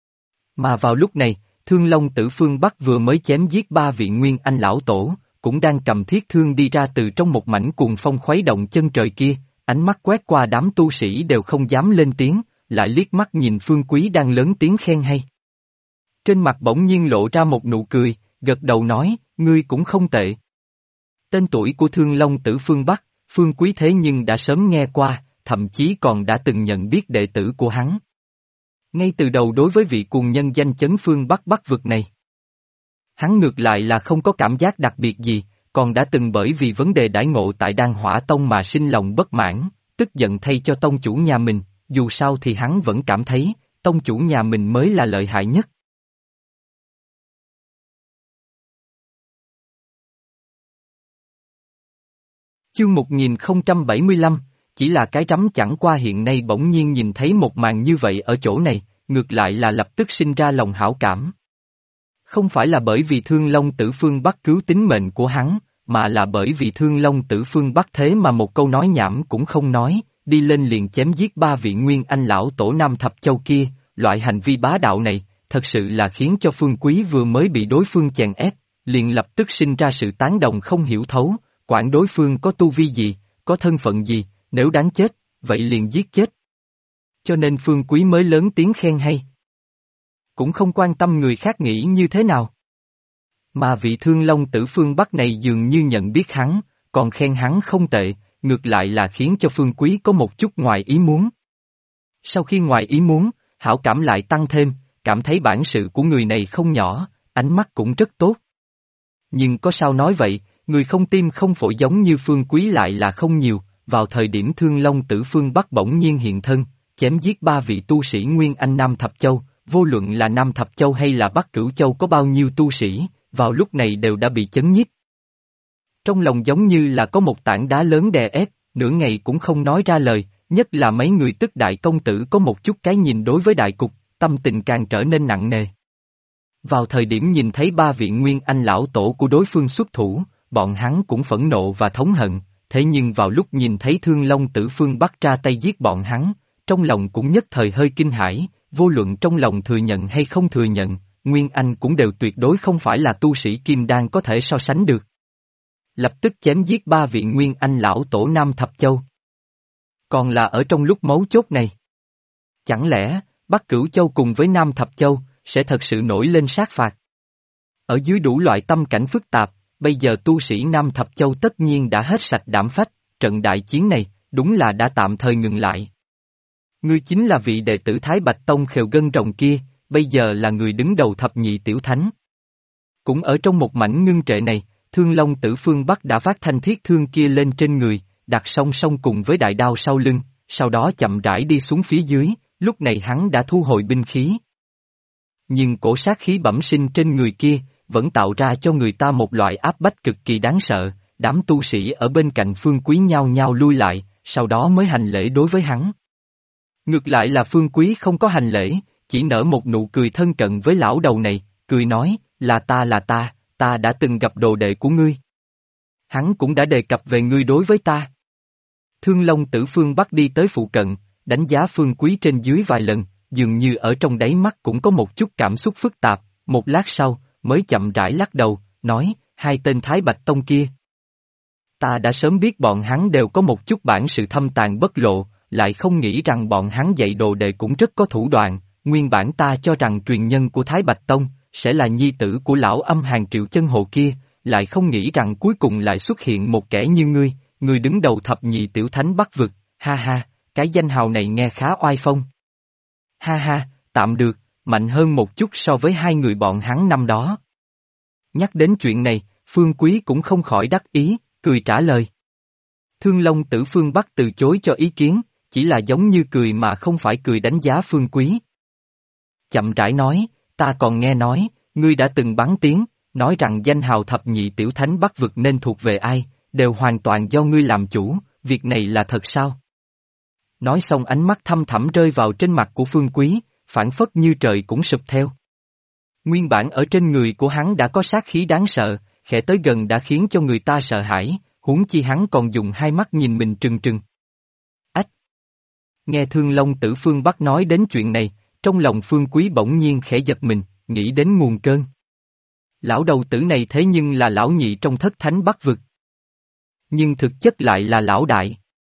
Mà vào lúc này, Thương Long Tử phương Bắc vừa mới chém giết ba vị Nguyên Anh lão tổ, cũng đang cầm thiết thương đi ra từ trong một mảnh cuồng phong khuấy động chân trời kia, ánh mắt quét qua đám tu sĩ đều không dám lên tiếng, lại liếc mắt nhìn Phương Quý đang lớn tiếng khen hay. Trên mặt bỗng nhiên lộ ra một nụ cười, gật đầu nói, ngươi cũng không tệ. Tên tuổi của Thương Long Tử phương Bắc, Phương Quý thế nhưng đã sớm nghe qua, thậm chí còn đã từng nhận biết đệ tử của hắn. Ngay từ đầu đối với vị cuồng nhân danh chấn phương Bắc Bắc vực này, hắn ngược lại là không có cảm giác đặc biệt gì, còn đã từng bởi vì vấn đề đãi ngộ tại Đan Hỏa Tông mà sinh lòng bất mãn, tức giận thay cho tông chủ nhà mình, dù sao thì hắn vẫn cảm thấy, tông chủ nhà mình mới là lợi hại nhất. Chương 1075, chỉ là cái rắm chẳng qua hiện nay bỗng nhiên nhìn thấy một màn như vậy ở chỗ này, ngược lại là lập tức sinh ra lòng hảo cảm. Không phải là bởi vì Thương Long Tử phương Bắc cứu tính mệnh của hắn, mà là bởi vì Thương Long Tử phương Bắc thế mà một câu nói nhảm cũng không nói, đi lên liền chém giết ba vị Nguyên Anh lão tổ Nam Thập Châu kia, loại hành vi bá đạo này, thật sự là khiến cho Phương Quý vừa mới bị đối phương chèn ép, liền lập tức sinh ra sự tán đồng không hiểu thấu, quản đối phương có tu vi gì, có thân phận gì, nếu đáng chết, vậy liền giết chết. Cho nên Phương Quý mới lớn tiếng khen hay. Cũng không quan tâm người khác nghĩ như thế nào. Mà vị Thương Long Tử phương Bắc này dường như nhận biết hắn, còn khen hắn không tệ, ngược lại là khiến cho Phương Quý có một chút ngoài ý muốn. Sau khi ngoài ý muốn, hảo cảm lại tăng thêm, cảm thấy bản sự của người này không nhỏ, ánh mắt cũng rất tốt. Nhưng có sao nói vậy, người không tim không phổi giống như Phương Quý lại là không nhiều, vào thời điểm Thương Long Tử Phương Bắc bỗng nhiên hiện thân, chém giết 3 vị tu sĩ Nguyên Anh Nam Thập Châu, vô luận là Nam Thập Châu hay là Bắc Cửu Châu có bao nhiêu tu sĩ, vào lúc này đều đã bị chấn nhiếp. Trong lòng giống như là có một tảng đá lớn đè ép, nửa ngày cũng không nói ra lời, nhất là mấy người tức đại công tử có một chút cái nhìn đối với đại cục, tâm tình càng trở nên nặng nề. Vào thời điểm nhìn thấy 3 vị Nguyên Anh lão tổ của đối phương xuất thủ, bọn hắn cũng phẫn nộ và thống hận, thế nhưng vào lúc nhìn thấy Thương Long Tử Phương Bắc ra tay giết bọn hắn, trong lòng cũng nhất thời hơi kinh hãi, vô luận trong lòng thừa nhận hay không thừa nhận, Nguyên Anh cũng đều tuyệt đối không phải là tu sĩ kim đan có thể so sánh được. Lập tức chém giết 3 vị Nguyên Anh lão tổ Nam Thập Châu. Còn là ở trong lúc mấu chốt này. Chẳng lẽ, Bắc Cửu Châu cùng với Nam Thập Châu, sẽ thật sự nổi lên sát phạt? Ở dưới đủ loại tâm cảnh phức tạp, bây giờ tu sĩ Nam Thập Châu tất nhiên đã hết sạch đảm phách, trận đại chiến này, đúng là đã tạm thời ngừng lại. Ngươi chính là vị đệ tử Thái Bạch Tông khều gân rồng kia, bây giờ là người đứng đầu thập nhị tiểu thánh. Cũng ở trong một mảnh ngưng trệ này, Thương Long Tử Phương Bắc đã vác thanh thiết thương kia lên trên người, đặt song song cùng với đại đao sau lưng, sau đó chậm rãi đi xuống phía dưới, lúc này hắn đã thu hồi binh khí. Nhưng cổ sát khí bẩm sinh trên người kia, vẫn tạo ra cho người ta một loại áp bách cực kỳ đáng sợ, đám tu sĩ ở bên cạnh Phương Quý nhao nhao lui lại, sau đó mới hành lễ đối với hắn. Ngược lại là Phương Quý không có hành lễ, chỉ nở một nụ cười thân cận với lão đầu này, cười nói, là ta đã từng gặp đồ đệ của ngươi. Hắn cũng đã đề cập về ngươi đối với ta. Thương Long Tử Phương Bắc đi tới phụ cận, đánh giá Phương Quý trên dưới vài lần, dường như ở trong đáy mắt cũng có một chút cảm xúc phức tạp, một lát sau, mới chậm rãi lắc đầu, nói, 2 tên Thái Bạch Tông kia. Ta đã sớm biết bọn hắn đều có một chút bản sự thâm tàn bất lộ, lại không nghĩ rằng bọn hắn dạy đồ đệ cũng rất có thủ đoạn, nguyên bản ta cho rằng truyền nhân của Thái Bạch Tông, sẽ là nhi tử của lão Âm Hàn Triệu Chân Hồ kia, lại không nghĩ rằng cuối cùng lại xuất hiện một kẻ như ngươi, ngươi đứng đầu thập nhị tiểu thánh Bắc vực, ha ha, cái danh hào này nghe khá oai phong. Ha ha, tạm được, mạnh hơn một chút so với 2 người bọn hắn năm đó. Nhắc đến chuyện này, Phương Quý cũng không khỏi đắc ý, cười trả lời. Thương Long Tử Phương Bắc từ chối cho ý kiến, chỉ là giống như cười mà không phải cười đánh giá Phương Quý. Chậm rãi nói, ta còn nghe nói, ngươi đã từng bắn tiếng, nói rằng danh hào thập nhị tiểu thánh Bắc vực nên thuộc về ai, đều hoàn toàn do ngươi làm chủ, việc này là thật sao? Nói xong ánh mắt thăm thẳm rơi vào trên mặt của Phương Quý, phảng phất như trời cũng sụp theo. Nguyên bản ở trên người của hắn đã có sát khí đáng sợ, khẽ tới gần đã khiến cho người ta sợ hãi, huống chi hắn còn dùng 2 mắt nhìn mình trừng trừng. Ách! Nghe Thương Long Tử Phương Bắc nói đến chuyện này, trong lòng Phương Quý bỗng nhiên khẽ giật mình, nghĩ đến nguồn cơn. Lão đầu tử này thế nhưng là lão nhị trong thất thánh Bắc vực. Nhưng thực chất lại là lão đại.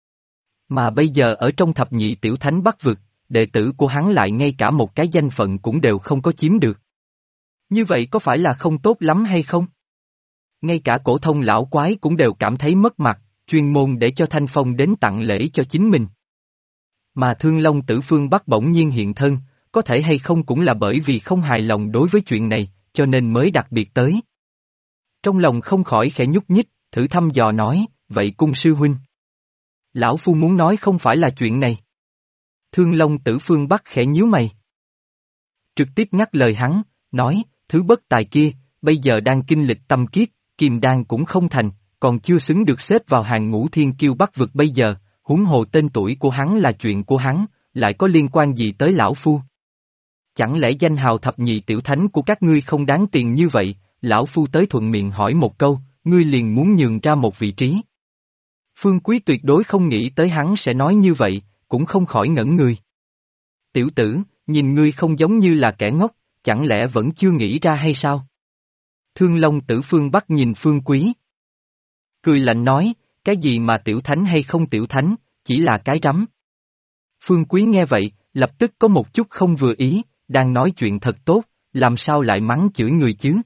Mà bây giờ ở trong thập nhị tiểu thánh Bắc vực, đệ tử của hắn lại ngay cả một cái danh phận cũng đều không có chiếm được. Như vậy có phải là không tốt lắm hay không? Ngay cả cổ thông lão quái cũng đều cảm thấy mất mặt, chuyên môn để cho Thanh Phong đến tặng lễ cho chính mình. Mà Thương Long Tử Phương Bắc bỗng nhiên hiện thân, có thể hay không cũng là bởi vì không hài lòng đối với chuyện này, cho nên mới đặc biệt tới. Trong lòng không khỏi khẽ nhúc nhích, thử thăm dò nói, vậy cung sư huynh. Lão phu muốn nói không phải là chuyện này. Thương Long Tử Phương Bắc khẽ nhíu mày. Trực tiếp ngắt lời hắn, nói, thứ bất tài kia, bây giờ đang kinh lịch tâm kiếp, kim đan cũng không thành, còn chưa xứng được xếp vào hàng ngũ thiên kiêu Bắc vực bây giờ, huống hồ tên tuổi của hắn là chuyện của hắn, lại có liên quan gì tới lão phu? Chẳng lẽ danh hào thập nhị tiểu thánh của các ngươi không đáng tiền như vậy, lão phu tới thuận miệng hỏi một câu, ngươi liền muốn nhường ra một vị trí. Phương Quý tuyệt đối không nghĩ tới hắn sẽ nói như vậy, cũng không khỏi ngẩn người. Tiểu tử, nhìn ngươi không giống như là kẻ ngốc, chẳng lẽ vẫn chưa nghĩ ra hay sao? Thương Long Tử Phương Bắc nhìn Phương Quý. Cười lạnh nói, cái gì mà tiểu thánh hay không tiểu thánh, chỉ là cái rắm. Phương Quý nghe vậy, lập tức có một chút không vừa ý, đang nói chuyện thật tốt, làm sao lại mắng chửi người chứ?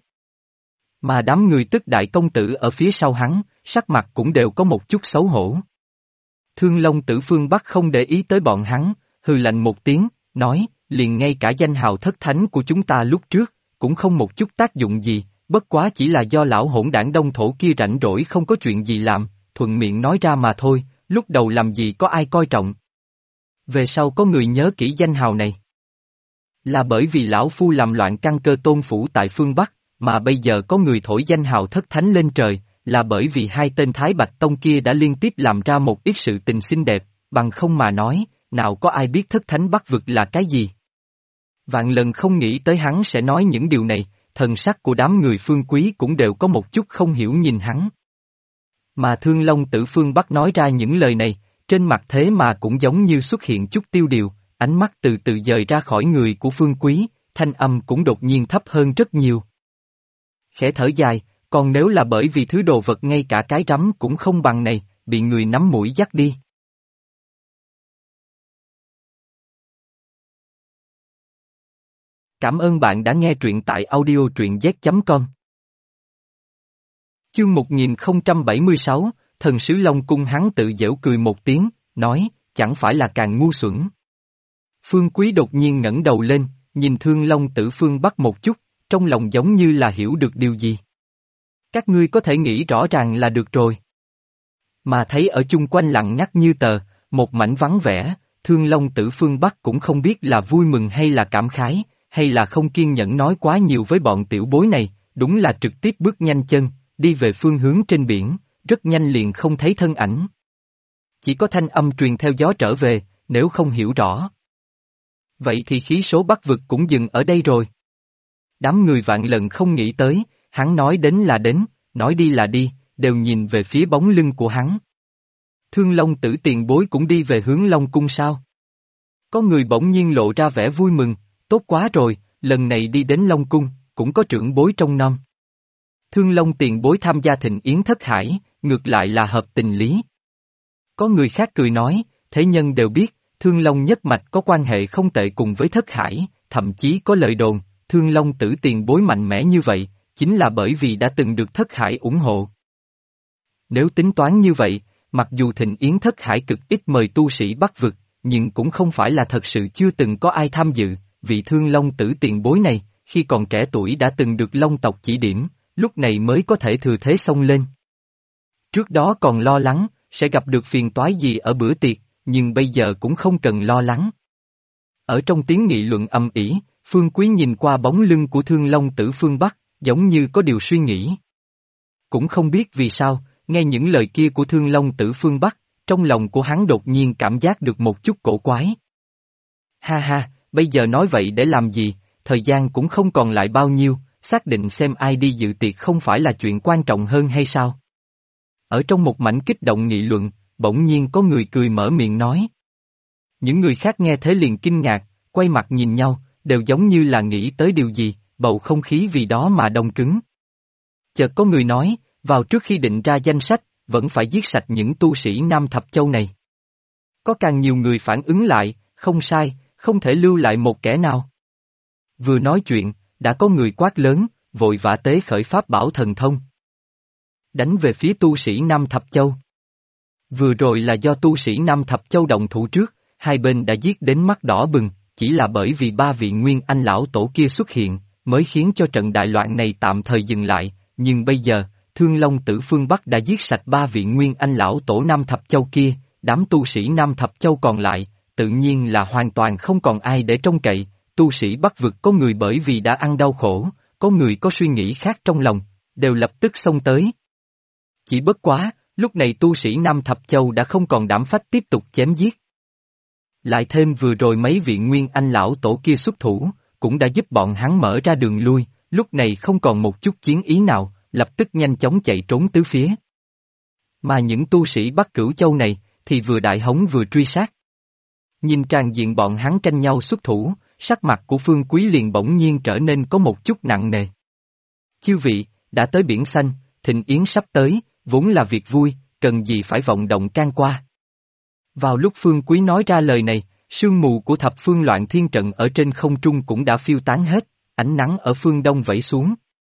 Mà đám người tức đại công tử ở phía sau hắn, sắc mặt cũng đều có một chút xấu hổ. Thương Long Tử Phương Bắc không để ý tới bọn hắn, hừ lạnh một tiếng, nói, liền ngay cả danh hào thất thánh của chúng ta lúc trước, cũng không một chút tác dụng gì, bất quá chỉ là do lão hỗn đảng đông thổ kia rảnh rỗi không có chuyện gì làm, thuận miệng nói ra mà thôi, lúc đầu làm gì có ai coi trọng. Về sau có người nhớ kỹ danh hào này. Là bởi vì lão phu làm loạn căn cơ tôn phủ tại phương Bắc, mà bây giờ có người thổi danh hào thất thánh lên trời, là bởi vì hai tên Thái Bạch Tông kia đã liên tiếp làm ra một ít sự tình xinh đẹp, bằng không mà nói, nào có ai biết thất thánh Bắc vực là cái gì. Vạn lần không nghĩ tới hắn sẽ nói những điều này, thần sắc của đám người Phương Quý cũng đều có một chút không hiểu nhìn hắn. Mà Thương Long Tử Phương Bắc nói ra những lời này, trên mặt thế mà cũng giống như xuất hiện chút tiêu điều, ánh mắt từ từ dời ra khỏi người của Phương Quý, thanh âm cũng đột nhiên thấp hơn rất nhiều. Khẽ thở dài, còn nếu là bởi vì thứ đồ vật ngay cả cái rắm cũng không bằng này, bị người nắm mũi dắt đi. Cảm ơn bạn đã nghe truyện tại audio truyện z.com. Chương 1076, thần sứ Long Cung hắn tự giễu cười một tiếng, nói, chẳng phải là càng ngu xuẩn. Phương Quý đột nhiên ngẩng đầu lên, nhìn Thương Long Tử Phương Bắc một chút, trong lòng giống như là hiểu được điều gì. Các ngươi có thể nghĩ rõ ràng là được rồi. Mà thấy ở chung quanh lặng ngắt như tờ, một mảnh vắng vẻ, Thương Long Tử Phương Bắc cũng không biết là vui mừng hay là cảm khái, hay là không kiên nhẫn nói quá nhiều với bọn tiểu bối này, đúng là trực tiếp bước nhanh chân, đi về phương hướng trên biển, rất nhanh liền không thấy thân ảnh. Chỉ có thanh âm truyền theo gió trở về, nếu không hiểu rõ. Vậy thì khí số Bắc vực cũng dừng ở đây rồi. Đám người vạn lần không nghĩ tới, hắn nói đến là đến, nói đi là đi, đều nhìn về phía bóng lưng của hắn. Thương Long Tử tiền bối cũng đi về hướng Long Cung sao? Có người bỗng nhiên lộ ra vẻ vui mừng, tốt quá rồi, lần này đi đến Long Cung, cũng có trưởng bối trong năm. Thương Long tiền bối tham gia thịnh yến thất hải, ngược lại là hợp tình lý. Có người khác cười nói, thế nhân đều biết, Thương Long nhất mạch có quan hệ không tệ cùng với thất hải, thậm chí có lời đồn, Thương Long Tử tiền bối mạnh mẽ như vậy, chính là bởi vì đã từng được thất hải ủng hộ. Nếu tính toán như vậy, mặc dù thịnh yến thất hải cực ít mời tu sĩ Bắc vực, nhưng cũng không phải là thật sự chưa từng có ai tham dự, vị Thương Long Tử tiền bối này, khi còn trẻ tuổi đã từng được Long tộc chỉ điểm, lúc này mới có thể thừa thế xông lên. Trước đó còn lo lắng, sẽ gặp được phiền toái gì ở bữa tiệc, nhưng bây giờ cũng không cần lo lắng. Ở trong tiếng nghị luận âm ỉ, Phương Quý nhìn qua bóng lưng của Thương Long Tử Phương Bắc, giống như có điều suy nghĩ. Cũng không biết vì sao, nghe những lời kia của Thương Long Tử Phương Bắc, trong lòng của hắn đột nhiên cảm giác được một chút cổ quái. Ha ha, bây giờ nói vậy để làm gì, thời gian cũng không còn lại bao nhiêu, xác định xem ai đi dự tiệc không phải là chuyện quan trọng hơn hay sao? Ở trong một mảnh kích động nghị luận, bỗng nhiên có người cười mở miệng nói. Những người khác nghe thế liền kinh ngạc, quay mặt nhìn nhau, đều giống như là nghĩ tới điều gì, bầu không khí vì đó mà đông cứng. Chợt có người nói, vào trước khi định ra danh sách, vẫn phải giết sạch những tu sĩ Nam Thập Châu này. Có càng nhiều người phản ứng lại, không sai, không thể lưu lại một kẻ nào. Vừa nói chuyện, đã có người quát lớn, vội vã tế khởi pháp bảo thần thông. Đánh về phía tu sĩ Nam Thập Châu. Vừa rồi là do tu sĩ Nam Thập Châu động thủ trước, hai bên đã giết đến mắt đỏ bừng, chỉ là bởi vì ba vị Nguyên Anh lão tổ kia xuất hiện, mới khiến cho trận đại loạn này tạm thời dừng lại, nhưng bây giờ, Thương Long Tử Phương Bắc đã giết sạch ba vị Nguyên Anh lão tổ Nam Thập Châu kia, đám tu sĩ Nam Thập Châu còn lại, tự nhiên là hoàn toàn không còn ai để trông cậy, tu sĩ Bắc vực có người bởi vì đã ăn đau khổ, có người có suy nghĩ khác trong lòng, đều lập tức xông tới. Chỉ bất quá, lúc này tu sĩ Nam Thập Châu đã không còn đảm phách tiếp tục chém giết. Lại thêm vừa rồi mấy vị Nguyên Anh lão tổ kia xuất thủ, cũng đã giúp bọn hắn mở ra đường lui, lúc này không còn một chút chiến ý nào, lập tức nhanh chóng chạy trốn tứ phía. Mà những tu sĩ Bắc Cửu Châu này, thì vừa đại hống vừa truy sát. Nhìn tràn diện bọn hắn tranh nhau xuất thủ, sắc mặt của Phương Quý liền bỗng nhiên trở nên có một chút nặng nề. Chư vị, đã tới biển xanh, thịnh yến sắp tới, vốn là việc vui, cần gì phải vọng động can qua. Vào lúc Phương Quý nói ra lời này, sương mù của thập phương loạn thiên trận ở trên không trung cũng đã phiêu tán hết, ánh nắng ở phương đông vẫy xuống.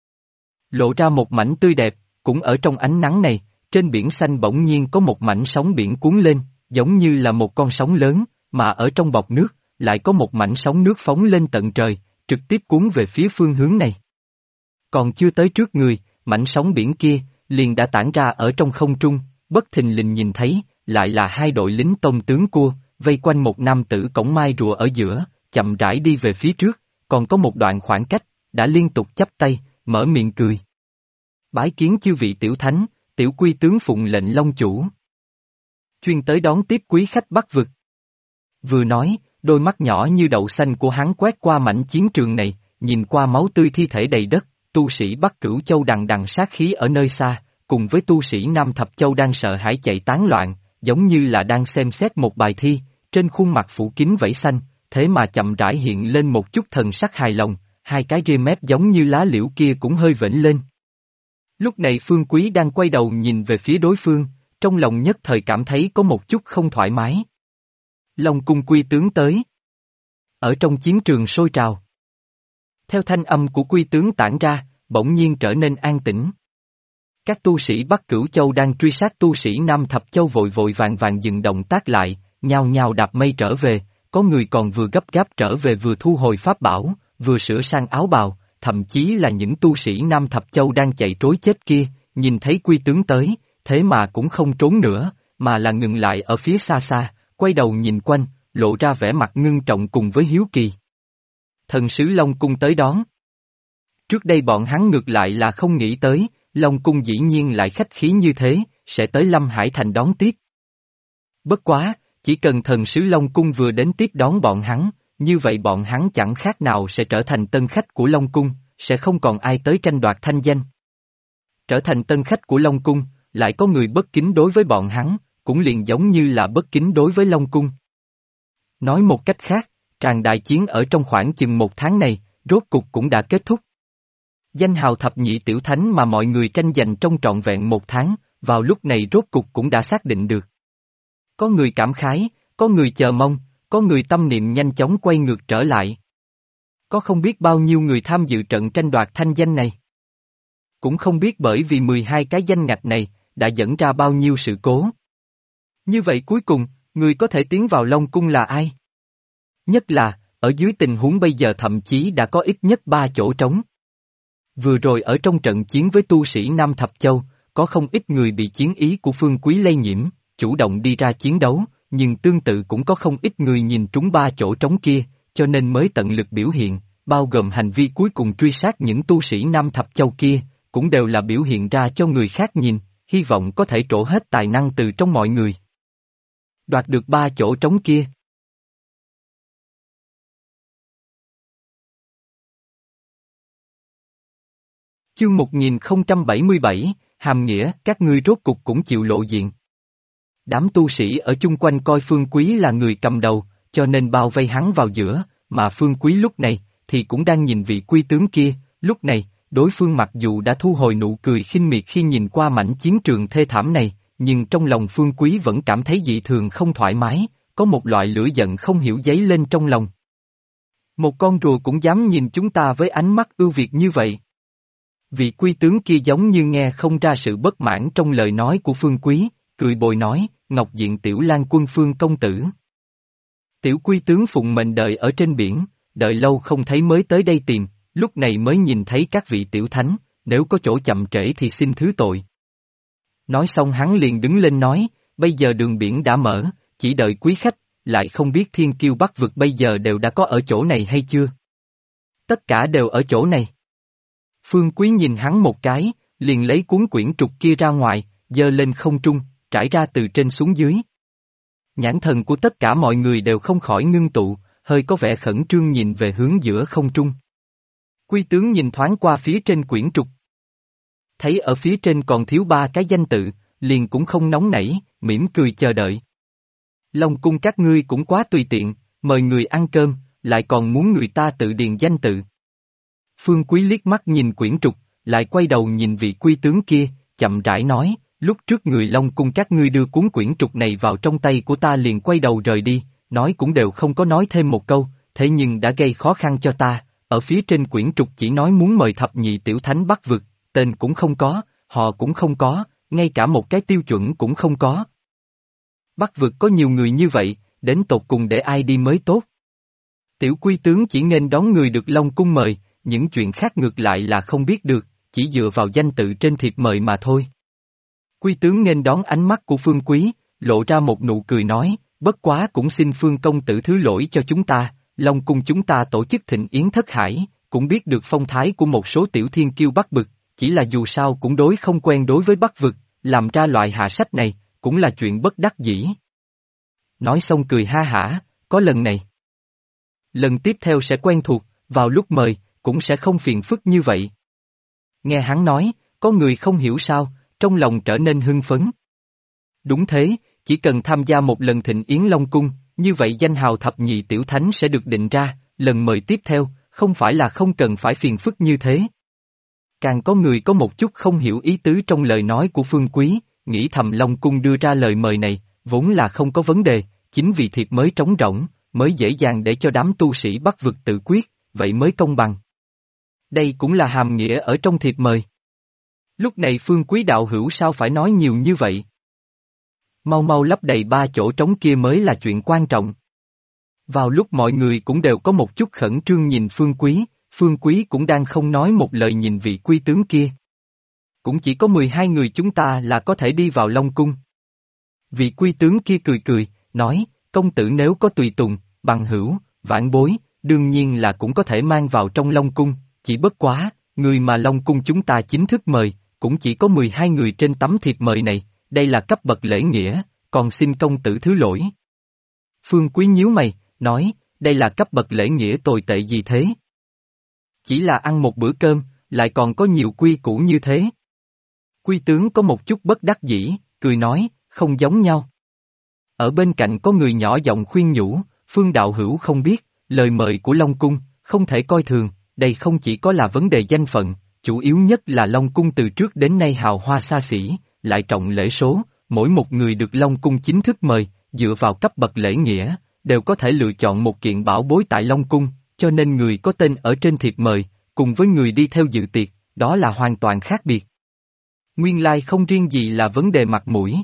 Lộ ra một mảnh tươi đẹp, cũng ở trong ánh nắng này, trên biển xanh bỗng nhiên có một mảnh sóng biển cuốn lên, giống như là một con sóng lớn, mà ở trong bọt nước, lại có một mảnh sóng nước phóng lên tận trời, trực tiếp cuốn về phía phương hướng này. Còn chưa tới trước người, mảnh sóng biển kia, liền đã tản ra ở trong không trung, bất thình lình nhìn thấy, lại là hai đội lính tông tướng cua, vây quanh một nam tử cổng mai rùa ở giữa, chậm rãi đi về phía trước, còn có một đoạn khoảng cách, đã liên tục chắp tay, mở miệng cười. Bái kiến chư vị tiểu thánh, tiểu quy tướng phụng lệnh Long chủ. Chuyên tới đón tiếp quý khách Bắc vực. Vừa nói, đôi mắt nhỏ như đậu xanh của hắn quét qua mảnh chiến trường này, nhìn qua máu tươi thi thể đầy đất, tu sĩ Bắc Cửu Châu đằng đằng sát khí ở nơi xa, cùng với tu sĩ Nam Thập Châu đang sợ hãi chạy tán loạn, giống như là đang xem xét một bài thi, trên khuôn mặt phủ kín vảy xanh, thế mà chậm rãi hiện lên một chút thần sắc hài lòng, hai cái ria mép giống như lá liễu kia cũng hơi vểnh lên. Lúc này Phương Quý đang quay đầu nhìn về phía đối phương, trong lòng nhất thời cảm thấy có một chút không thoải mái. Long cung quy tướng tới. Ở trong chiến trường sôi trào. Theo thanh âm của quy tướng tản ra, bỗng nhiên trở nên an tĩnh. Các tu sĩ Bắc Cửu Châu đang truy sát tu sĩ Nam Thập Châu vội vội vàng vàng dừng động tác lại, nhao nhao đạp mây trở về, có người còn vừa gấp gáp trở về vừa thu hồi pháp bảo, vừa sửa sang áo bào, thậm chí là những tu sĩ Nam Thập Châu đang chạy trối chết kia, nhìn thấy quy tướng tới, thế mà cũng không trốn nữa, mà là ngừng lại ở phía xa xa, quay đầu nhìn quanh, lộ ra vẻ mặt ngưng trọng cùng với hiếu kỳ. Thần sứ Long Cung tới đón. Trước đây bọn hắn ngược lại là không nghĩ tới, Long Cung dĩ nhiên lại khách khí như thế, sẽ tới Lâm Hải Thành đón tiếp. Bất quá, chỉ cần thần sứ Long Cung vừa đến tiếp đón bọn hắn, như vậy bọn hắn chẳng khác nào sẽ trở thành tân khách của Long Cung, sẽ không còn ai tới tranh đoạt thanh danh. Trở thành tân khách của Long Cung, lại có người bất kính đối với bọn hắn, cũng liền giống như là bất kính đối với Long Cung. Nói một cách khác, tràng đại chiến ở trong khoảng chừng 1 tháng này, rốt cục cũng đã kết thúc. Danh hào thập nhị tiểu thánh mà mọi người tranh giành trong trọn vẹn 1 tháng, vào lúc này rốt cục cũng đã xác định được. Có người cảm khái, có người chờ mong, có người tâm niệm nhanh chóng quay ngược trở lại. Có không biết bao nhiêu người tham dự trận tranh đoạt thanh danh này. Cũng không biết bởi vì 12 cái danh ngạch này, đã dẫn ra bao nhiêu sự cố. Như vậy cuối cùng, người có thể tiến vào Long Cung là ai? Nhất là, ở dưới tình huống bây giờ thậm chí đã có ít nhất 3 chỗ trống. Vừa rồi ở trong trận chiến với tu sĩ Nam Thập Châu, có không ít người bị chiến ý của Phương Quý lây nhiễm, chủ động đi ra chiến đấu, nhưng tương tự cũng có không ít người nhìn trúng 3 chỗ trống kia, cho nên mới tận lực biểu hiện, bao gồm hành vi cuối cùng truy sát những tu sĩ Nam Thập Châu kia, cũng đều là biểu hiện ra cho người khác nhìn, hy vọng có thể trổ hết tài năng từ trong mọi người. Đoạt được 3 chỗ trống kia. Chương 1077, hàm nghĩa, các ngươi rốt cục cũng chịu lộ diện. Đám tu sĩ ở chung quanh coi Phương Quý là người cầm đầu, cho nên bao vây hắn vào giữa, mà Phương Quý lúc này, thì cũng đang nhìn vị quy tướng kia, lúc này, đối phương mặc dù đã thu hồi nụ cười khinh miệt khi nhìn qua mảnh chiến trường thê thảm này, nhưng trong lòng Phương Quý vẫn cảm thấy dị thường không thoải mái, có một loại lửa giận không hiểu dấy lên trong lòng. Một con rùa cũng dám nhìn chúng ta với ánh mắt ưu việt như vậy. Vị quy tướng kia giống như nghe không ra sự bất mãn trong lời nói của Phương Quý, cười bồi nói, Ngọc Diện Tiểu Lang Quân Phương công tử. Tiểu quy tướng phụng mệnh đợi ở trên biển, đợi lâu không thấy mới tới đây tìm, lúc này mới nhìn thấy các vị tiểu thánh, nếu có chỗ chậm trễ thì xin thứ tội. Nói xong hắn liền đứng lên nói, bây giờ đường biển đã mở, chỉ đợi quý khách, lại không biết thiên kiêu Bắc vực bây giờ đều đã có ở chỗ này hay chưa? Tất cả đều ở chỗ này. Phương Quý nhìn hắn một cái, liền lấy cuốn quyển trục kia ra ngoài, giơ lên không trung, trải ra từ trên xuống dưới. Nhãn thần của tất cả mọi người đều không khỏi ngưng tụ, hơi có vẻ khẩn trương nhìn về hướng giữa không trung. Quy tướng nhìn thoáng qua phía trên quyển trục. Thấy ở phía trên còn thiếu 3 cái danh tự, liền cũng không nóng nảy, mỉm cười chờ đợi. Long cung các ngươi cũng quá tùy tiện, mời người ăn cơm, lại còn muốn người ta tự điền danh tự. Phương Quý liếc mắt nhìn quyển trục, lại quay đầu nhìn vị quy tướng kia, chậm rãi nói, lúc trước người Long cung các ngươi đưa cuốn quyển trục này vào trong tay của ta liền quay đầu rời đi, nói cũng đều không có nói thêm một câu, thế nhưng đã gây khó khăn cho ta, ở phía trên quyển trục chỉ nói muốn mời thập nhị tiểu thánh Bắc vực, tên cũng không có, họ cũng không có, ngay cả một cái tiêu chuẩn cũng không có. Bắc vực có nhiều người như vậy, đến tột cùng để ai đi mới tốt. Tiểu quy tướng chỉ nên đón người được Long cung mời, những chuyện khác ngược lại là không biết được, chỉ dựa vào danh tự trên thiệp mời mà thôi. Quy tướng nghênh đón ánh mắt của Phương Quý, lộ ra một nụ cười nói, bất quá cũng xin Phương công tử thứ lỗi cho chúng ta, Long cung chúng ta tổ chức thịnh yến thất hải, cũng biết được phong thái của một số tiểu thiên kiêu Bắc vực, chỉ là dù sao cũng không quen đối với Bắc vực, làm ra loại hạ sách này, cũng là chuyện bất đắc dĩ. Nói xong cười ha hả, có lần này. Lần tiếp theo sẽ quen thuộc, vào lúc mời, cũng sẽ không phiền phức như vậy. Nghe hắn nói, có người không hiểu sao, trong lòng trở nên hưng phấn. Đúng thế, chỉ cần tham gia một lần thịnh yến Long cung, như vậy danh hào thập nhị tiểu thánh sẽ được định ra, lần mời tiếp theo, không phải là không cần phải phiền phức như thế. Càng có người có một chút không hiểu ý tứ trong lời nói của Phương Quý, nghĩ thầm Long cung đưa ra lời mời này, vốn là không có vấn đề, chính vì thiệp mới trống rỗng, mới dễ dàng để cho đám tu sĩ Bắc vực tự quyết, vậy mới công bằng. Đây cũng là hàm nghĩa ở trong thiệp mời. Lúc này Phương Quý đạo hữu sao phải nói nhiều như vậy? Mau mau lấp đầy 3 chỗ trống kia mới là chuyện quan trọng. Vào lúc mọi người cũng đều có một chút khẩn trương nhìn Phương Quý cũng đang không nói một lời nhìn vị quy tướng kia. Cũng chỉ có 12 người chúng ta là có thể đi vào Long cung. Vị quy tướng kia cười cười, nói, công tử nếu có tùy tùng, bằng hữu, vãn bối, đương nhiên là cũng có thể mang vào trong Long cung, chỉ bất quá, người mà Long cung chúng ta chính thức mời, cũng chỉ có 12 người trên tấm thiệp mời này, đây là cấp bậc lễ nghĩa, còn xin công tử thứ lỗi. Phương Quý nhíu mày, nói, đây là cấp bậc lễ nghĩa tồi tệ gì thế? Chỉ là ăn một bữa cơm, lại còn có nhiều quy củ như thế. Quy tướng có một chút bất đắc dĩ, cười nói, không giống nhau. Ở bên cạnh có người nhỏ giọng khuyên nhủ, Phương đạo hữu không biết, lời mời của Long cung, không thể coi thường, đây không chỉ có là vấn đề danh phận, chủ yếu nhất là Long cung từ trước đến nay hào hoa xa xỉ, lại trọng lễ số, mỗi một người được Long cung chính thức mời, dựa vào cấp bậc lễ nghĩa, đều có thể lựa chọn một kiện bảo bối tại Long cung, cho nên người có tên ở trên thiệp mời, cùng với người đi theo dự tiệc, đó là hoàn toàn khác biệt. Nguyên lai không riêng gì là vấn đề mặt mũi,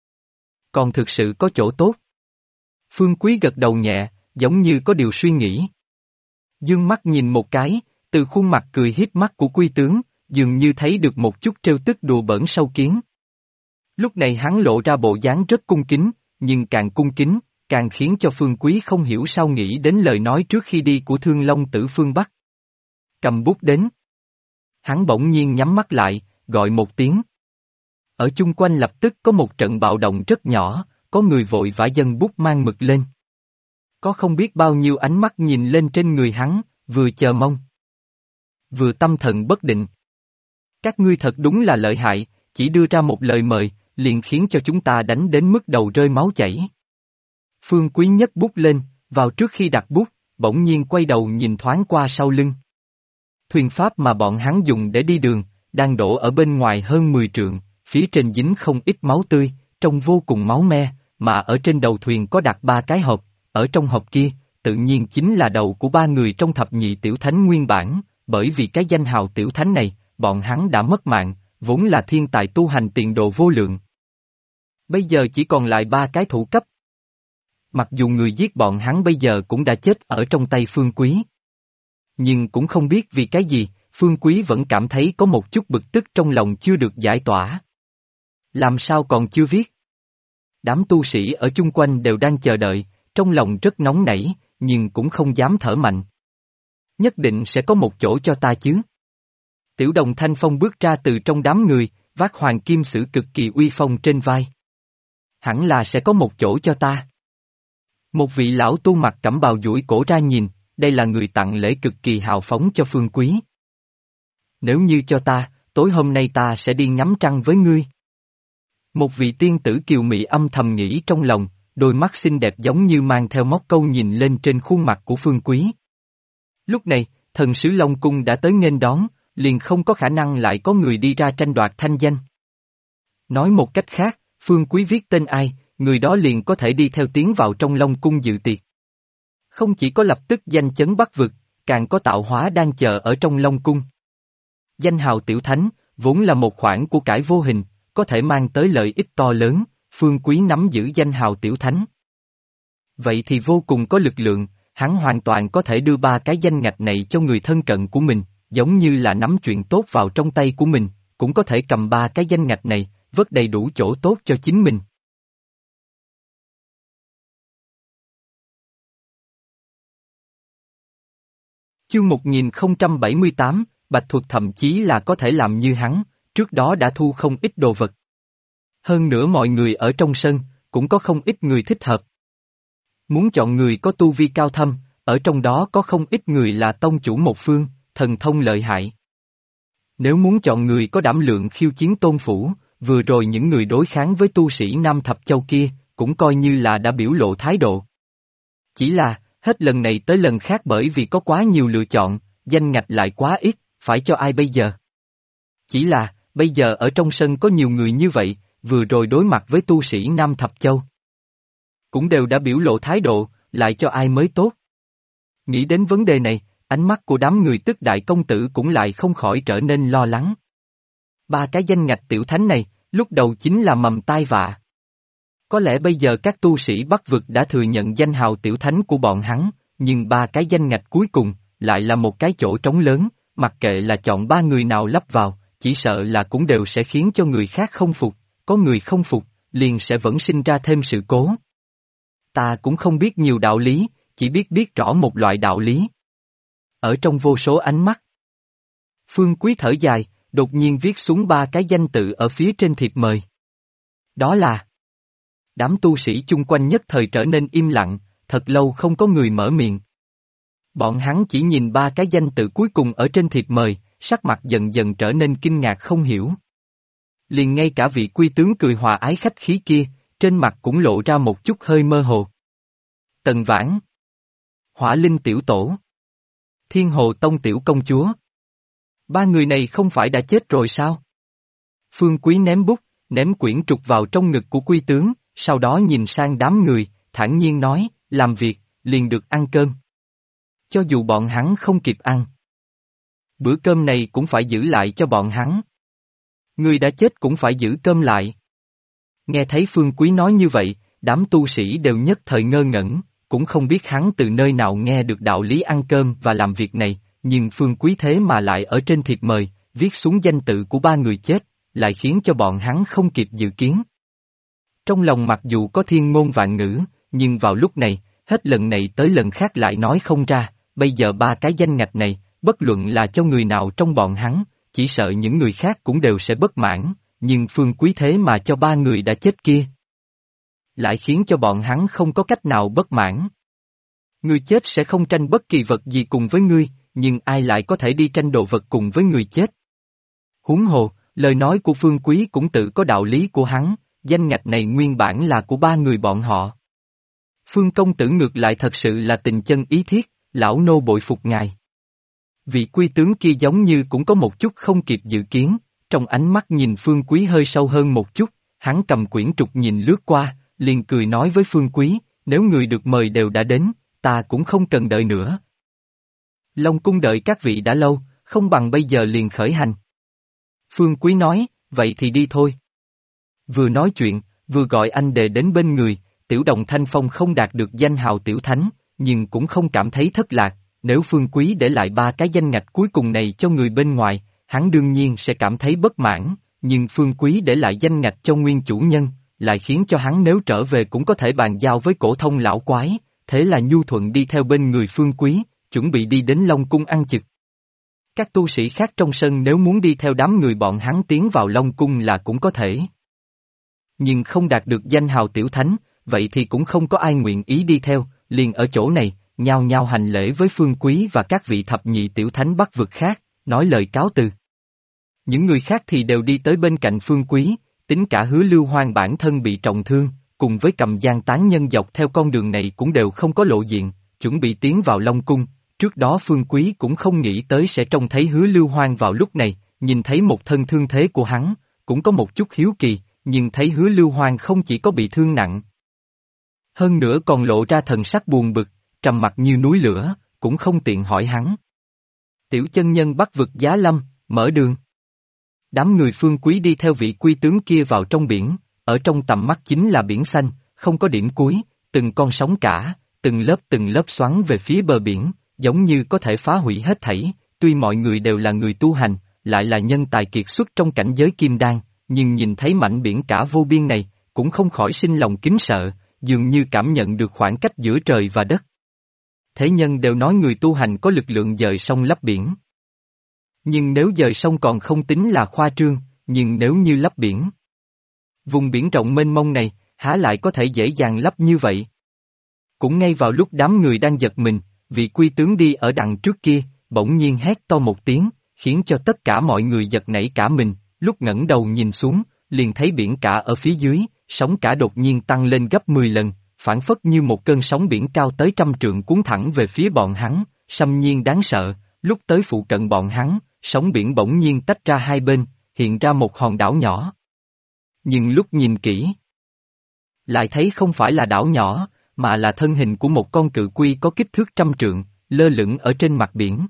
còn thực sự có chỗ tốt. Phương Quý gật đầu nhẹ, giống như có điều suy nghĩ. Dương mắt nhìn một cái, từ khuôn mặt cười hiếp mắt của quy tướng, dường như thấy được một chút trêu tức đùa bỡn sâu kiến. Lúc này hắn lộ ra bộ dáng rất cung kính, nhưng càng cung kính, càng khiến cho Phương Quý không hiểu sao nghĩ đến lời nói trước khi đi của Thương Long Tử phương Bắc. Cầm bút đến. Hắn bỗng nhiên nhắm mắt lại, gọi một tiếng. Ở chung quanh lập tức có một trận bạo động rất nhỏ, có người vội vã dâng bút mang mực lên. Có không biết bao nhiêu ánh mắt nhìn lên trên người hắn, vừa chờ mong, vừa tâm thần bất định. Các ngươi thật đúng là lợi hại, chỉ đưa ra một lời mời, liền khiến cho chúng ta đánh đến mức đầu rơi máu chảy. Phương Quý nhấc bút lên, vào trước khi đặt bút, bỗng nhiên quay đầu nhìn thoáng qua sau lưng. Thuyền pháp mà bọn hắn dùng để đi đường, đang đổ ở bên ngoài hơn 10 trượng, phía trên dính không ít máu tươi, trông vô cùng máu me, mà ở trên đầu thuyền có đặt 3 cái hộp, ở trong hộp kia, tự nhiên chính là đầu của 3 người trong thập nhị tiểu thánh nguyên bản, bởi vì cái danh hào tiểu thánh này, bọn hắn đã mất mạng, vốn là thiên tài tu hành tiền đồ vô lượng. Bây giờ chỉ còn lại 3 cái thủ cấp. Mặc dù người giết bọn hắn bây giờ cũng đã chết ở trong tay Phương Quý. Nhưng cũng không biết vì cái gì, Phương Quý vẫn cảm thấy có một chút bực tức trong lòng chưa được giải tỏa. Làm sao còn chưa viết? Đám tu sĩ ở chung quanh đều đang chờ đợi, trong lòng rất nóng nảy, nhưng cũng không dám thở mạnh. Nhất định sẽ có một chỗ cho ta chứ. Tiểu đồng Thanh Phong bước ra từ trong đám người, vác hoàng kim sử cực kỳ uy phong trên vai. Hẳn là sẽ có một chỗ cho ta. Một vị lão tu mặc cẩm bào duỗi cổ ra nhìn, đây là người tặng lễ cực kỳ hào phóng cho Phương Quý. Nếu như cho ta, tối hôm nay ta sẽ đi ngắm trăng với ngươi. Một vị tiên tử kiều mị âm thầm nghĩ trong lòng, đôi mắt xinh đẹp giống như mang theo móc câu nhìn lên trên khuôn mặt của Phương Quý. Lúc này, thần sứ Long Cung đã tới nghênh đón, liền không có khả năng lại có người đi ra tranh đoạt thanh danh. Nói một cách khác, Phương Quý viết tên ai, người đó liền có thể đi theo tiến vào trong Long Cung dự tiệc. Không chỉ có lập tức danh chấn Bắc vực, càng có tạo hóa đang chờ ở trong Long Cung. Danh hào tiểu thánh, vốn là một khoản của cải vô hình, có thể mang tới lợi ích to lớn, Phương Quý nắm giữ danh hào tiểu thánh. Vậy thì vô cùng có lực lượng, hắn hoàn toàn có thể đưa ba cái danh ngạch này cho người thân cận của mình, giống như là nắm chuyện tốt vào trong tay của mình, cũng có thể cầm ba cái danh ngạch này, vớt đầy đủ chỗ tốt cho chính mình. Chương 1078, Bạch Thuật thậm chí là có thể làm như hắn, trước đó đã thu không ít đồ vật. Hơn nữa mọi người ở trong sân, cũng có không ít người thích hợp. Muốn chọn người có tu vi cao thâm, ở trong đó có không ít người là tông chủ một phương, thần thông lợi hại. Nếu muốn chọn người có đảm lượng khiêu chiến tôn phủ, vừa rồi những người đối kháng với tu sĩ Nam Thập Châu kia, cũng coi như là đã biểu lộ thái độ. Chỉ là, hết lần này tới lần khác bởi vì có quá nhiều lựa chọn, danh ngạch lại quá ít, phải cho ai bây giờ? Chỉ là, bây giờ ở trong sân có nhiều người như vậy, vừa rồi đối mặt với tu sĩ Nam Thập Châu. Cũng đều đã biểu lộ thái độ, lại cho ai mới tốt. Nghĩ đến vấn đề này, ánh mắt của đám người tức đại công tử cũng lại không khỏi trở nên lo lắng. Ba cái danh ngạch tiểu thánh này, lúc đầu chính là mầm tai vạ. Có lẽ bây giờ các tu sĩ Bắc vực đã thừa nhận danh hào tiểu thánh của bọn hắn, nhưng ba cái danh ngạch cuối cùng, lại là một cái chỗ trống lớn, mặc kệ là chọn ba người nào lắp vào, chỉ sợ là cũng đều sẽ khiến cho người khác không phục, có người không phục, liền sẽ vẫn sinh ra thêm sự cố. Ta cũng không biết nhiều đạo lý, chỉ biết rõ một loại đạo lý. Ở trong vô số ánh mắt, Phương Quý thở dài, đột nhiên viết xuống ba cái danh tự ở phía trên thiệp mời. Đó là... Đám tu sĩ chung quanh nhất thời trở nên im lặng, thật lâu không có người mở miệng. Bọn hắn chỉ nhìn ba cái danh tự cuối cùng ở trên thiệp mời, sắc mặt dần dần trở nên kinh ngạc không hiểu. Liền ngay cả vị quy tướng cười hòa ái khách khí kia, trên mặt cũng lộ ra một chút hơi mơ hồ. Tần Vãn, Hỏa Linh tiểu tổ, Thiên Hồ Tông tiểu công chúa. Ba người này không phải đã chết rồi sao? Phương Quý ném bút, ném quyển trục vào trong ngực của quy tướng, sau đó nhìn sang đám người, thản nhiên nói, làm việc, liền được ăn cơm. Cho dù bọn hắn không kịp ăn. Bữa cơm này cũng phải giữ lại cho bọn hắn. Người đã chết cũng phải giữ cơm lại. Nghe thấy Phương Quý nói như vậy, đám tu sĩ đều nhất thời ngơ ngẩn, cũng không biết hắn từ nơi nào nghe được đạo lý ăn cơm và làm việc này, nhưng Phương Quý thế mà lại ở trên thiệp mời, viết xuống danh tự của ba người chết, lại khiến cho bọn hắn không kịp dự kiến. Trong lòng mặc dù có thiên ngôn vạn ngữ, nhưng vào lúc này, hết lần này tới lần khác lại nói không ra, bây giờ ba cái danh ngạch này, bất luận là cho người nào trong bọn hắn, chỉ sợ những người khác cũng đều sẽ bất mãn, nhưng Phương Quý thế mà cho ba người đã chết kia. Lại khiến cho bọn hắn không có cách nào bất mãn. Người chết sẽ không tranh bất kỳ vật gì cùng với ngươi, nhưng ai lại có thể đi tranh đồ vật cùng với người chết? Huống hồ, lời nói của Phương Quý cũng tự có đạo lý của hắn, danh ngạch này nguyên bản là của ba người bọn họ. Phương công tử ngược lại thật sự là tình chân ý thiết, lão nô bội phục ngài. Vị quy tướng kia giống như cũng có một chút không kịp dự kiến, trong ánh mắt nhìn Phương Quý hơi sâu hơn một chút, hắn cầm quyển trục nhìn lướt qua, liền cười nói với Phương Quý, nếu người được mời đều đã đến, ta cũng không cần đợi nữa. Long cung đợi các vị đã lâu, không bằng bây giờ liền khởi hành. Phương Quý nói, vậy thì đi thôi. Vừa nói chuyện, vừa gọi anh đệ đến bên người, Tiểu Đồng Thanh Phong không đạt được danh hào tiểu thánh, nhưng cũng không cảm thấy thất lạc, nếu Phương Quý để lại ba cái danh ngạch cuối cùng này cho người bên ngoài, hắn đương nhiên sẽ cảm thấy bất mãn, nhưng Phương Quý để lại danh ngạch cho nguyên chủ nhân, lại khiến cho hắn nếu trở về cũng có thể bàn giao với cổ thông lão quái, thế là nhu thuận đi theo bên người Phương Quý, chuẩn bị đi đến Long Cung ăn trực. Các tu sĩ khác trong sân nếu muốn đi theo đám người bọn hắn tiến vào Long Cung là cũng có thể. Nhưng không đạt được danh hào tiểu thánh, vậy thì cũng không có ai nguyện ý đi theo, liền ở chỗ này, nhao nhao hành lễ với Phương Quý và các vị thập nhị tiểu thánh Bắc vực khác, nói lời cáo từ. Những người khác thì đều đi tới bên cạnh Phương Quý, tính cả Hứa Lưu Hoang bản thân bị trọng thương, cùng với Cầm Giang tán nhân dọc theo con đường này cũng đều không có lộ diện, chuẩn bị tiến vào Long Cung. Trước đó Phương Quý cũng không nghĩ tới sẽ trông thấy Hứa Lưu Hoang vào lúc này, nhìn thấy một thân thương thế của hắn, cũng có một chút hiếu kỳ, nhưng thấy Hứa Lưu Hoang không chỉ có bị thương nặng. Hơn nữa còn lộ ra thần sắc buồn bực, trầm mặc như núi lửa, cũng không tiện hỏi hắn. Tiểu chân nhân Bắc vực Giá Lâm, mở đường. Đám người Phương Quý đi theo vị quy tướng kia vào trong biển, ở trong tầm mắt chính là biển xanh, không có điểm cuối, từng con sóng cả, từng lớp xoắn về phía bờ biển, giống như có thể phá hủy hết thảy, tuy mọi người đều là người tu hành, lại là nhân tài kiệt xuất trong cảnh giới kim đan, nhưng nhìn thấy mảnh biển cả vô biên này, cũng không khỏi sinh lòng kính sợ, dường như cảm nhận được khoảng cách giữa trời và đất. Thế nhân đều nói người tu hành có lực lượng dời sông lấp biển. Nhưng nếu dời sông còn không tính là khoa trương, nhưng nếu như lấp biển, vùng biển rộng mênh mông này, há lại có thể dễ dàng lấp như vậy. Cũng ngay vào lúc đám người đang giật mình, vị quy tướng đi ở đằng trước kia, bỗng nhiên hét to một tiếng, khiến cho tất cả mọi người giật nảy cả mình, lúc ngẩng đầu nhìn xuống, liền thấy biển cả ở phía dưới, sóng cả đột nhiên tăng lên gấp 10 lần, phản phất như một cơn sóng biển cao tới 100 trượng cuốn thẳng về phía bọn hắn, xâm nhiên đáng sợ, lúc tới phụ cận bọn hắn, sóng biển bỗng nhiên tách ra hai bên, hiện ra một hòn đảo nhỏ. Nhưng lúc nhìn kỹ, lại thấy không phải là đảo nhỏ, mà là thân hình của một con cự quy có kích thước 100 trượng, lơ lửng ở trên mặt biển.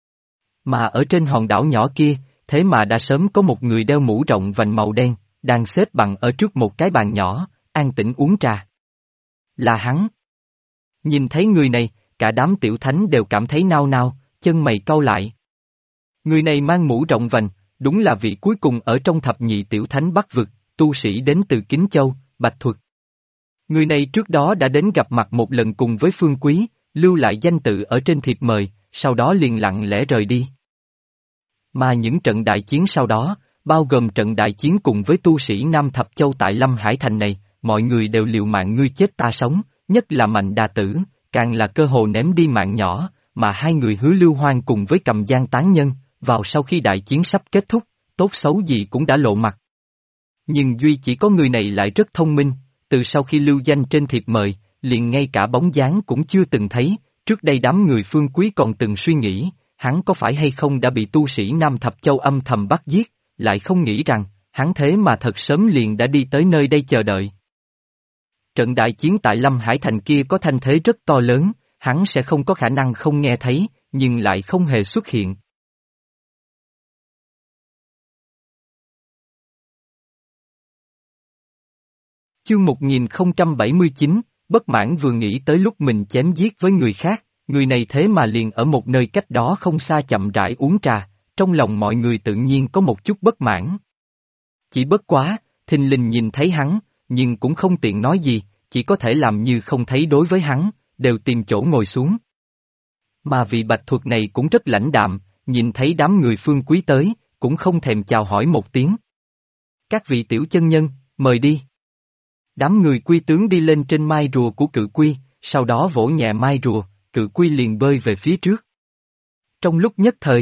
Mà ở trên hòn đảo nhỏ kia, thế mà đã sớm có một người đeo mũ rộng vành màu đen, đang xếp bằng ở trước một cái bàn nhỏ, an tĩnh uống trà. Là hắn. Nhìn thấy người này, cả đám tiểu thánh đều cảm thấy nao nao, chân mày cau lại. Người này mang mũ rộng vành, đúng là vị cuối cùng ở trong thập nhị tiểu thánh Bắc vực, tu sĩ đến từ Kính Châu, Bạch Thuật. Người này trước đó đã đến gặp mặt một lần cùng với Phương Quý, lưu lại danh tự ở trên thiệp mời, sau đó liền lặng lẽ rời đi. Mà những trận đại chiến sau đó, bao gồm trận đại chiến cùng với tu sĩ Nam Thập Châu tại Lâm Hải Thành này, mọi người đều liều mạng ngươi chết ta sống, nhất là Mạnh Đà Tử, càng là cơ hồ ném đi mạng nhỏ, mà hai người Hứa Lưu Hoang cùng với Cầm Giang Tán Nhân, vào sau khi đại chiến sắp kết thúc, tốt xấu gì cũng đã lộ mặt. Nhưng duy chỉ có người này lại rất thông minh, từ sau khi lưu danh trên thiệp mời, liền ngay cả bóng dáng cũng chưa từng thấy, trước đây đám người Phương Quý còn từng suy nghĩ, hắn có phải hay không đã bị tu sĩ Nam Thập Châu âm thầm bắt giết, lại không nghĩ rằng, hắn thế mà thật sớm liền đã đi tới nơi đây chờ đợi. Trận đại chiến tại Lâm Hải Thành kia có thanh thế rất to lớn, hắn sẽ không có khả năng không nghe thấy, nhưng lại không hề xuất hiện. Chương 1079, bất mãn vừa nghĩ tới lúc mình chém giết với người khác, người này thế mà liền ở một nơi cách đó không xa chậm rãi uống trà, trong lòng mọi người tự nhiên có một chút bất mãn. Chỉ bất quá, thình lình nhìn thấy hắn, nhưng cũng không tiện nói gì, chỉ có thể làm như không thấy đối với hắn, đều tìm chỗ ngồi xuống. Mà vị Bạch Thuật này cũng rất lãnh đạm, nhìn thấy đám người Phương Quý tới, cũng không thèm chào hỏi một tiếng. Các vị tiểu chân nhân, mời đi. Đám người quy tướng đi lên trên mai rùa của cự quy, sau đó vỗ nhẹ mai rùa, cự quy liền bơi về phía trước. Trong lúc nhất thời,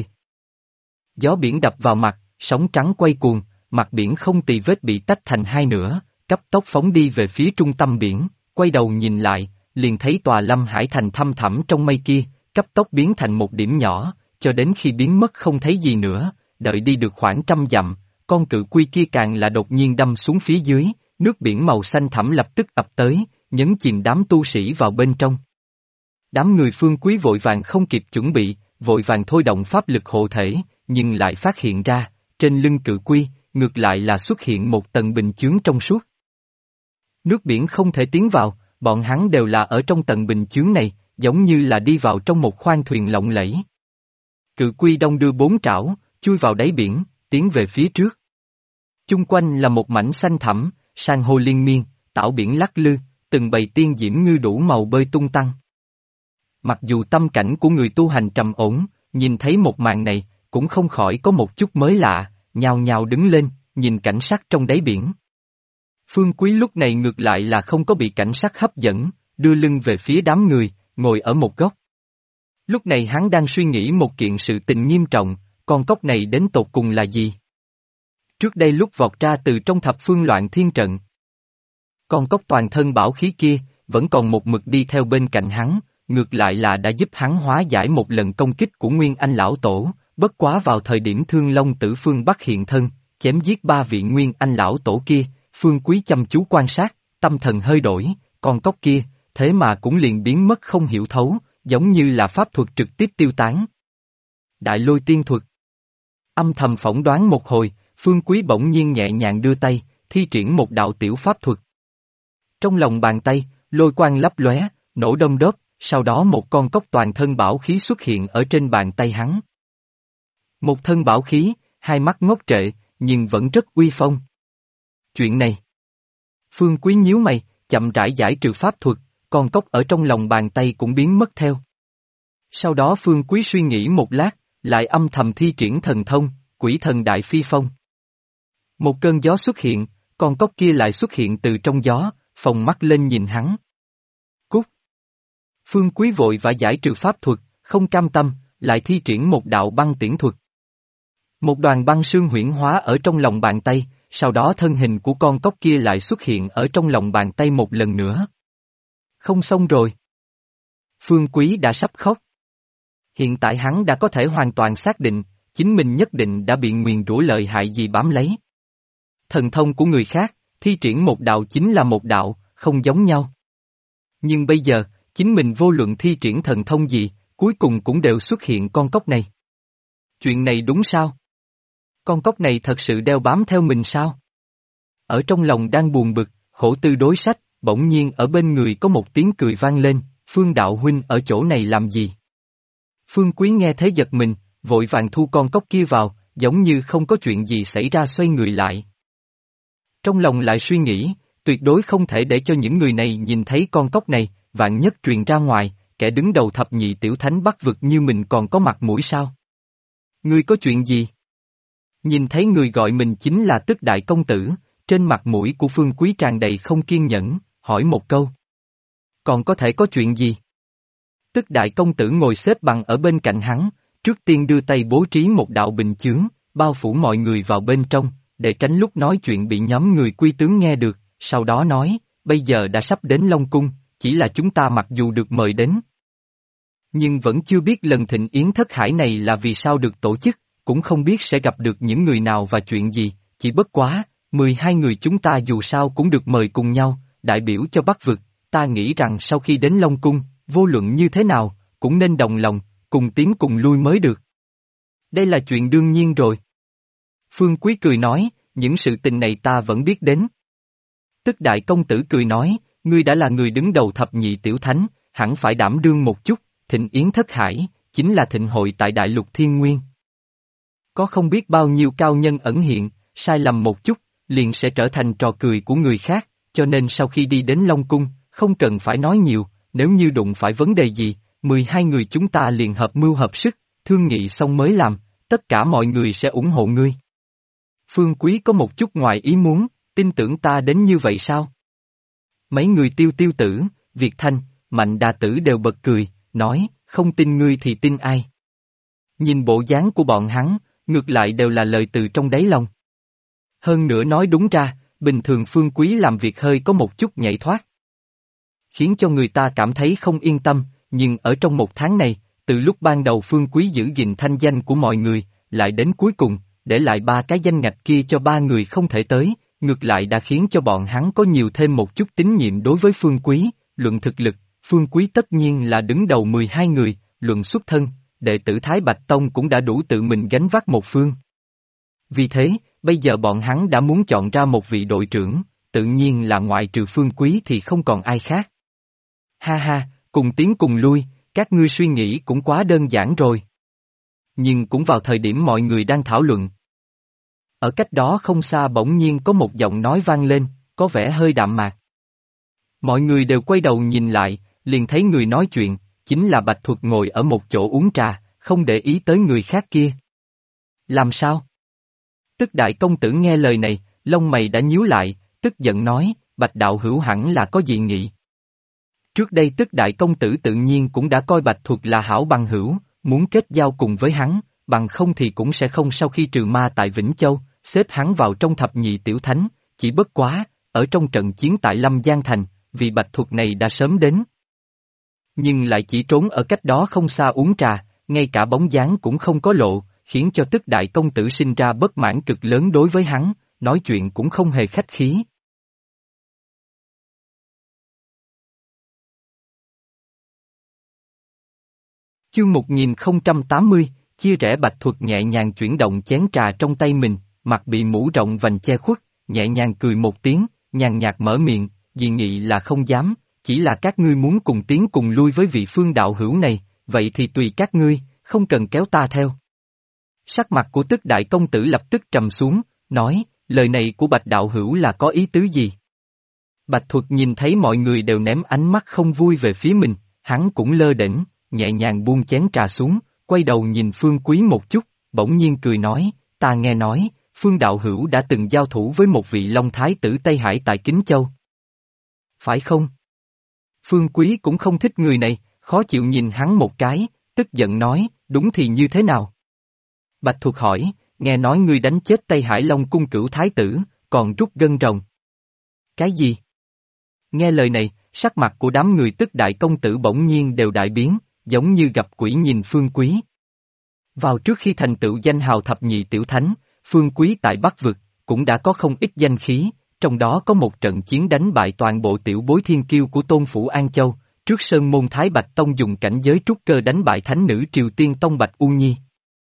gió biển đập vào mặt, sóng trắng quay cuồng, mặt biển không tì vết bị tách thành hai nửa, cấp tốc phóng đi về phía trung tâm biển, quay đầu nhìn lại, liền thấy tòa Lâm Hải Thành thăm thẳm trong mây kia, cấp tốc biến thành một điểm nhỏ, cho đến khi biến mất không thấy gì nữa, đợi đi được khoảng 100 dặm, con cự quy kia càng là đột nhiên đâm xuống phía dưới, nước biển màu xanh thẳm lập tức ập tới, nhấn chìm đám tu sĩ vào bên trong. Đám người Phương Quý vội vàng không kịp chuẩn bị, vội vàng thôi động pháp lực hộ thể, nhưng lại phát hiện ra, trên lưng cự quy, ngược lại là xuất hiện một tầng bình chướng trong suốt. Nước biển không thể tiến vào, bọn hắn đều là ở trong tầng bình chướng này, giống như là đi vào trong một khoang thuyền lộng lẫy. Cự quy đong đưa bốn trảo, chui vào đáy biển, tiến về phía trước. Chung quanh là một mảnh xanh thẳm, san hô liên miên, tảo biển lắc lư, từng bầy tiên diễm ngư đủ màu bơi tung tăng. Mặc dù tâm cảnh của người tu hành trầm ổn, nhìn thấy một màn này, cũng không khỏi có một chút mới lạ, nhào nhào đứng lên, nhìn cảnh sắc trong đáy biển. Phương Quý lúc này ngược lại là không có bị cảnh sắc hấp dẫn, đưa lưng về phía đám người, ngồi ở một góc. Lúc này hắn đang suy nghĩ một kiện sự tình nghiêm trọng, con cóc này đến tột cùng là gì? Trước đây lúc vọt ra từ trong thập phương loạn thiên trận, con cóc toàn thân bảo khí kia, vẫn còn một mực đi theo bên cạnh hắn, ngược lại là đã giúp hắn hóa giải một lần công kích của Nguyên Anh Lão Tổ, bất quá vào thời điểm Thương Long Tử Phương Bắc hiện thân, chém giết 3 vị Nguyên Anh Lão Tổ kia, Phương Quý chăm chú quan sát, tâm thần hơi đổi, con cóc kia, thế mà cũng liền biến mất không hiểu thấu, giống như là pháp thuật trực tiếp tiêu tán. Đại lôi tiên thuật. Âm thầm phỏng đoán một hồi, Phương Quý bỗng nhiên nhẹ nhàng đưa tay, thi triển một đạo tiểu pháp thuật. Trong lòng bàn tay, lôi quang lấp lóe, nổ đom đóm, sau đó một con cóc toàn thân bảo khí xuất hiện ở trên bàn tay hắn. Một thân bảo khí, hai mắt ngốc trệ, nhưng vẫn rất uy phong. Chuyện này. Phương Quý nhíu mày, chậm rãi giải trừ pháp thuật, con cóc ở trong lòng bàn tay cũng biến mất theo. Sau đó Phương Quý suy nghĩ một lát, lại âm thầm thi triển thần thông, quỷ thần đại phi phong. Một cơn gió xuất hiện, con cóc kia lại xuất hiện từ trong gió, phồng mắt lên nhìn hắn. Cút! Phương Quý vội vã giải trừ pháp thuật, không cam tâm, lại thi triển một đạo băng tiễn thuật. Một đoàn băng sương huyễn hóa ở trong lòng bàn tay, sau đó thân hình của con cóc kia lại xuất hiện ở trong lòng bàn tay một lần nữa. Không xong rồi. Phương Quý đã sắp khóc. Hiện tại hắn đã có thể hoàn toàn xác định, chính mình nhất định đã bị nguyền rủa lợi hại gì bám lấy. Thần thông của người khác, thi triển một đạo chính là một đạo, không giống nhau. Nhưng bây giờ, chính mình vô luận thi triển thần thông gì, cuối cùng cũng đều xuất hiện con cóc này. Chuyện này đúng sao? Con cóc này thật sự đeo bám theo mình sao? Ở trong lòng đang buồn bực, khổ tư đối sách, bỗng nhiên ở bên người có một tiếng cười vang lên, Phương đạo huynh ở chỗ này làm gì? Phương Quý nghe thế giật mình, vội vàng thu con cóc kia vào, giống như không có chuyện gì xảy ra xoay người lại. Trong lòng lại suy nghĩ, tuyệt đối không thể để cho những người này nhìn thấy con cóc này, vạn nhất truyền ra ngoài, kẻ đứng đầu thập nhị tiểu thánh Bắc vực như mình còn có mặt mũi sao? Ngươi có chuyện gì? Nhìn thấy người gọi mình chính là Tức đại công tử, trên mặt mũi của Phương Quý tràn đầy không kiên nhẫn, hỏi một câu. Còn có thể có chuyện gì? Tức đại công tử ngồi xếp bằng ở bên cạnh hắn, trước tiên đưa tay bố trí một đạo bình chướng, bao phủ mọi người vào bên trong, để tránh lúc nói chuyện bị nhóm người quy tướng nghe được, sau đó nói, bây giờ đã sắp đến Long Cung, chỉ là chúng ta mặc dù được mời đến. Nhưng vẫn chưa biết lần thịnh yến thất hải này là vì sao được tổ chức, cũng không biết sẽ gặp được những người nào và chuyện gì, chỉ bất quá, 12 người chúng ta dù sao cũng được mời cùng nhau, đại biểu cho Bắc vực, ta nghĩ rằng sau khi đến Long Cung, vô luận như thế nào, cũng nên đồng lòng, cùng tiến cùng lui mới được. Đây là chuyện đương nhiên rồi. Phương Quý cười nói, những sự tình này ta vẫn biết đến. Tức đại công tử cười nói, ngươi đã là người đứng đầu thập nhị tiểu thánh, hẳn phải đảm đương một chút, thịnh yến thất hải, chính là thịnh hội tại đại lục thiên nguyên. Có không biết bao nhiêu cao nhân ẩn hiện, sai lầm một chút, liền sẽ trở thành trò cười của người khác, cho nên sau khi đi đến Long Cung, không cần phải nói nhiều, nếu như đụng phải vấn đề gì, 12 người chúng ta liền hợp mưu hợp sức, thương nghị xong mới làm, tất cả mọi người sẽ ủng hộ ngươi. Phương Quý có một chút ngoài ý muốn, tin tưởng ta đến như vậy sao? Mấy người Tiêu Tiêu Tử, Việt Thanh, Mạnh Đà Tử đều bật cười, nói, không tin ngươi thì tin ai? Nhìn bộ dáng của bọn hắn, ngược lại đều là lời từ trong đáy lòng. Hơn nữa nói đúng ra, bình thường Phương Quý làm việc hơi có một chút nhảy thoát. Khiến cho người ta cảm thấy không yên tâm, nhưng ở trong một tháng này, từ lúc ban đầu Phương Quý giữ gìn thanh danh của mọi người, lại đến cuối cùng, để lại 3 cái danh ngạch kia cho 3 người không thể tới, ngược lại đã khiến cho bọn hắn có nhiều thêm một chút tín nhiệm đối với Phương Quý, luận thực lực, Phương Quý tất nhiên là đứng đầu 12 người, luận xuất thân, đệ tử Thái Bạch Tông cũng đã đủ tự mình gánh vác một phương. Vì thế, bây giờ bọn hắn đã muốn chọn ra một vị đội trưởng, tự nhiên là ngoại trừ Phương Quý thì không còn ai khác. Ha ha, cùng tiến cùng lui, các ngươi suy nghĩ cũng quá đơn giản rồi. Nhưng cũng vào thời điểm mọi người đang thảo luận. Ở cách đó không xa bỗng nhiên có một giọng nói vang lên, có vẻ hơi đạm mạc. Mọi người đều quay đầu nhìn lại, liền thấy người nói chuyện, chính là Bạch Thuật ngồi ở một chỗ uống trà, không để ý tới người khác kia. Làm sao? Tức đại công tử nghe lời này, lông mày đã nhíu lại, tức giận nói, Bạch đạo hữu hẳn là có dị nghị. Trước đây Tức đại công tử tự nhiên cũng đã coi Bạch Thuật là hảo bằng hữu, muốn kết giao cùng với hắn, bằng không thì cũng sẽ không sau khi trừ ma tại Vĩnh Châu, xếp hắn vào trong thập nhị tiểu thánh, chỉ bất quá, ở trong trận chiến tại Lâm Giang Thành, vì Bạch Thuật này đã sớm đến. Nhưng lại chỉ trốn ở cách đó không xa uống trà, ngay cả bóng dáng cũng không có lộ, khiến cho Tức đại công tử sinh ra bất mãn cực lớn đối với hắn, nói chuyện cũng không hề khách khí. Chương 1080, chia rẽ Bạch Thuật nhẹ nhàng chuyển động chén trà trong tay mình, mặt bị mũ rộng vành che khuất, nhẹ nhàng cười một tiếng, nhàn nhạt mở miệng, dị nghị là không dám, chỉ là các ngươi muốn cùng tiến cùng lui với vị Phương đạo hữu này, vậy thì tùy các ngươi, không cần kéo ta theo. Sắc mặt của Tức đại công tử lập tức trầm xuống, nói, lời này của Bạch đạo hữu là có ý tứ gì? Bạch Thuật nhìn thấy mọi người đều ném ánh mắt không vui về phía mình, hắn cũng lơ đễnh, nhẹ nhàng buông chén trà xuống, quay đầu nhìn Phương Quý một chút, bỗng nhiên cười nói, ta nghe nói, Phương đạo hữu đã từng giao thủ với một vị Long Thái tử Tây Hải tại Kính Châu. Phải không? Phương Quý cũng không thích người này, khó chịu nhìn hắn một cái, tức giận nói, đúng thì như thế nào? Bạch Thuật hỏi, nghe nói ngươi đánh chết Tây Hải Long cung cửu thái tử, còn rút gân rồng. Cái gì? Nghe lời này, sắc mặt của đám người Tức đại công tử bỗng nhiên đều đại biến, giống như gặp quỷ nhìn Phương Quý. Vào trước khi thành tựu danh hào thập nhị tiểu thánh, Phương Quý tại Bắc Vực, cũng đã có không ít danh khí, trong đó có một trận chiến đánh bại toàn bộ tiểu bối thiên kiêu của Tôn Phủ An Châu, trước Sơn Môn Thái Bạch Tông dùng cảnh giới trúc cơ đánh bại thánh nữ Triều Tiên Tông Bạch U Nhi.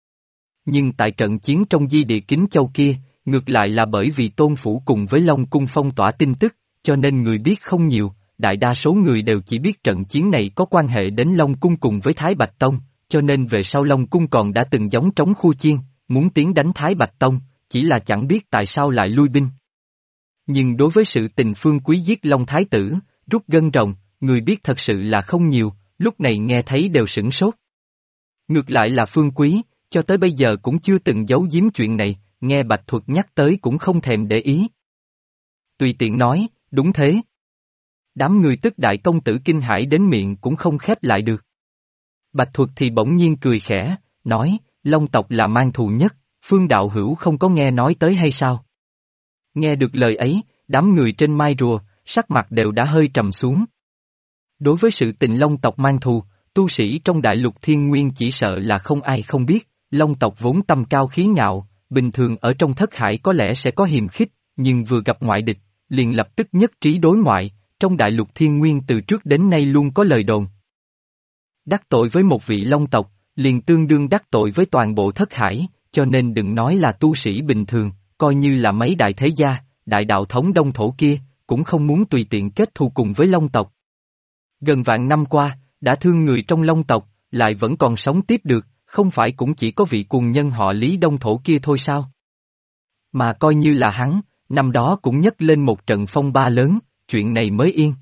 Nhưng tại trận chiến trong di địa Kính Châu kia, ngược lại là bởi vì Tôn Phủ cùng với Long Cung phong tỏa tin tức, cho nên người biết không nhiều, đại đa số người đều chỉ biết trận chiến này có quan hệ đến Long Cung cùng với Thái Bạch Tông, cho nên về sau Long Cung còn đã từng gióng trống khu chiên, muốn tiến đánh Thái Bạch Tông, chỉ là chẳng biết tại sao lại lui binh. Nhưng đối với sự tình Phương Quý giết Long Thái tử, rút gân rồng, người biết thật sự là không nhiều, lúc này nghe thấy đều sửng sốt. Ngược lại là Phương Quý, cho tới bây giờ cũng chưa từng giấu giếm chuyện này, nghe Bạch Thuật nhắc tới cũng không thèm để ý. Tùy tiện nói, đúng thế. Đám người Tức đại công tử kinh hãi đến miệng cũng không khép lại được. Bạch Thuật thì bỗng nhiên cười khẽ, nói, Long tộc là mang thù nhất, Phương đạo hữu không có nghe nói tới hay sao? Nghe được lời ấy, đám người trên mai rùa, sắc mặt đều đã hơi trầm xuống. Đối với sự tình Long tộc mang thù, tu sĩ trong đại lục thiên nguyên chỉ sợ là không ai không biết, Long tộc vốn tâm cao khí ngạo, bình thường ở trong thất hải có lẽ sẽ có hiềm khích, nhưng vừa gặp ngoại địch, liền lập tức nhất trí đối ngoại, trong đại lục thiên nguyên từ trước đến nay luôn có lời đồn. Đắc tội với một vị Long tộc, liền tương đương đắc tội với toàn bộ thất hải, cho nên đừng nói là tu sĩ bình thường, coi như là mấy đại thế gia, đại đạo thống đông thổ kia, cũng không muốn tùy tiện kết thù cùng với Long tộc. Gần vạn năm qua, đã thương người trong Long tộc, lại vẫn còn sống tiếp được, không phải cũng chỉ có vị cuồng nhân họ Lý đông thổ kia thôi sao? Mà coi như là hắn, năm đó cũng nhấc lên một trận phong ba lớn, chuyện này mới yên.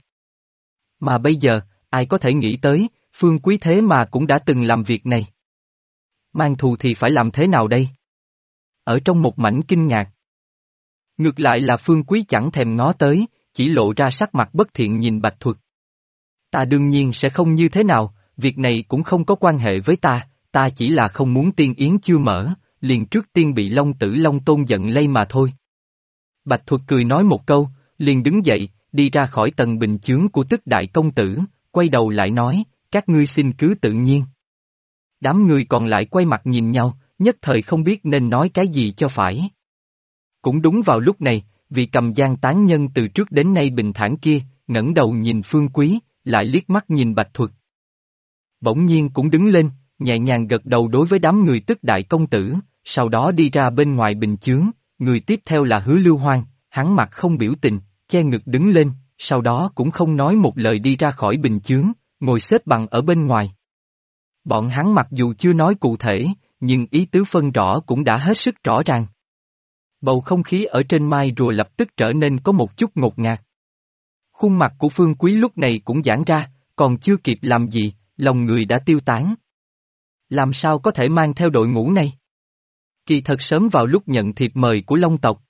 Mà bây giờ, ai có thể nghĩ tới, Phương Quý thế mà cũng đã từng làm việc này. Mang thù thì phải làm thế nào đây? Ở trong một mảnh kinh ngạc. Ngược lại là Phương Quý chẳng thèm ngó tới, chỉ lộ ra sắc mặt bất thiện nhìn Bạch Thuật. Ta đương nhiên sẽ không như thế nào, việc này cũng không có quan hệ với ta chỉ là không muốn tiên yến chưa mở, liền trước tiên bị Long Tử Long Tôn giận lây mà thôi. Bạch Thuật cười nói một câu, liền đứng dậy, đi ra khỏi tầng bình chướng của Tức đại công tử, quay đầu lại nói, các ngươi xin cứ tự nhiên. Đám người còn lại quay mặt nhìn nhau, nhất thời không biết nên nói cái gì cho phải. Cũng đúng vào lúc này, vị cầm giang tán nhân từ trước đến nay bình thản kia, ngẩng đầu nhìn Phương Quý, lại liếc mắt nhìn Bạch Thuật. Bỗng nhiên cũng đứng lên, nhẹ nhàng gật đầu đối với đám người Tức đại công tử, sau đó đi ra bên ngoài bình chướng, người tiếp theo là Hứa Lưu Hoang, hắn mặt không biểu tình, che ngực đứng lên, sau đó cũng không nói một lời đi ra khỏi bình chướng, ngồi xếp bằng ở bên ngoài. Bọn hắn mặc dù chưa nói cụ thể, nhưng ý tứ phân rõ cũng đã hết sức rõ ràng. Bầu không khí ở trên mai rùa lập tức trở nên có một chút ngột ngạt. Khuôn mặt của Phương Quý lúc này cũng giãn ra, còn chưa kịp làm gì, lòng người đã tiêu tán. Làm sao có thể mang theo đội ngũ này? Kỳ thật sớm vào lúc nhận thiệp mời của Long tộc.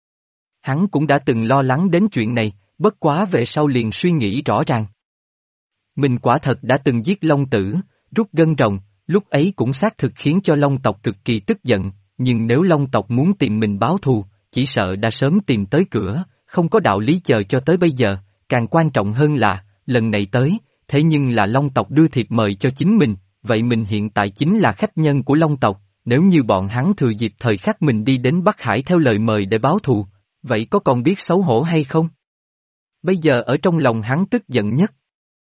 Hắn cũng đã từng lo lắng đến chuyện này, bất quá về sau liền suy nghĩ rõ ràng. Mình quả thật đã từng giết Long Tử, rút gân rồng, lúc ấy cũng xác thực khiến cho Long tộc cực kỳ tức giận, nhưng nếu Long tộc muốn tìm mình báo thù, chỉ sợ đã sớm tìm tới cửa, không có đạo lý chờ cho tới bây giờ, càng quan trọng hơn là, lần này tới, thế nhưng là Long tộc đưa thiệp mời cho chính mình, vậy mình hiện tại chính là khách nhân của Long tộc, nếu như bọn hắn thừa dịp thời khắc mình đi đến Bắc Hải theo lời mời để báo thù, vậy có còn biết xấu hổ hay không? Bây giờ ở trong lòng hắn tức giận nhất.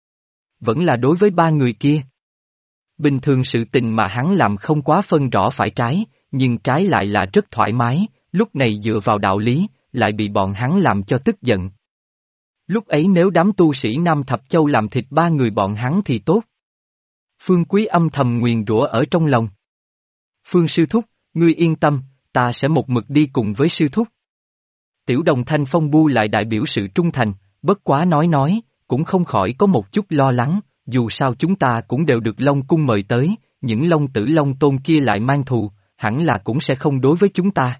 Vẫn là đối với ba người kia. Bình thường sự tình mà hắn làm không quá phân rõ phải trái, nhưng trái lại là rất thoải mái, lúc này dựa vào đạo lý, lại bị bọn hắn làm cho tức giận. Lúc ấy nếu đám tu sĩ Nam Thập Châu làm thịt ba người bọn hắn thì tốt. Phương Quý âm thầm nguyền rủa ở trong lòng. Phương sư thúc, ngươi yên tâm, ta sẽ một mực đi cùng với sư thúc. Tiểu đồng Thanh Phong Bu lại đại biểu sự trung thành, bất quá nói, cũng không khỏi có một chút lo lắng, dù sao chúng ta cũng đều được Long Cung mời tới, những Long Tử Long Tôn kia lại mang thù, hẳn là cũng sẽ không đối với chúng ta.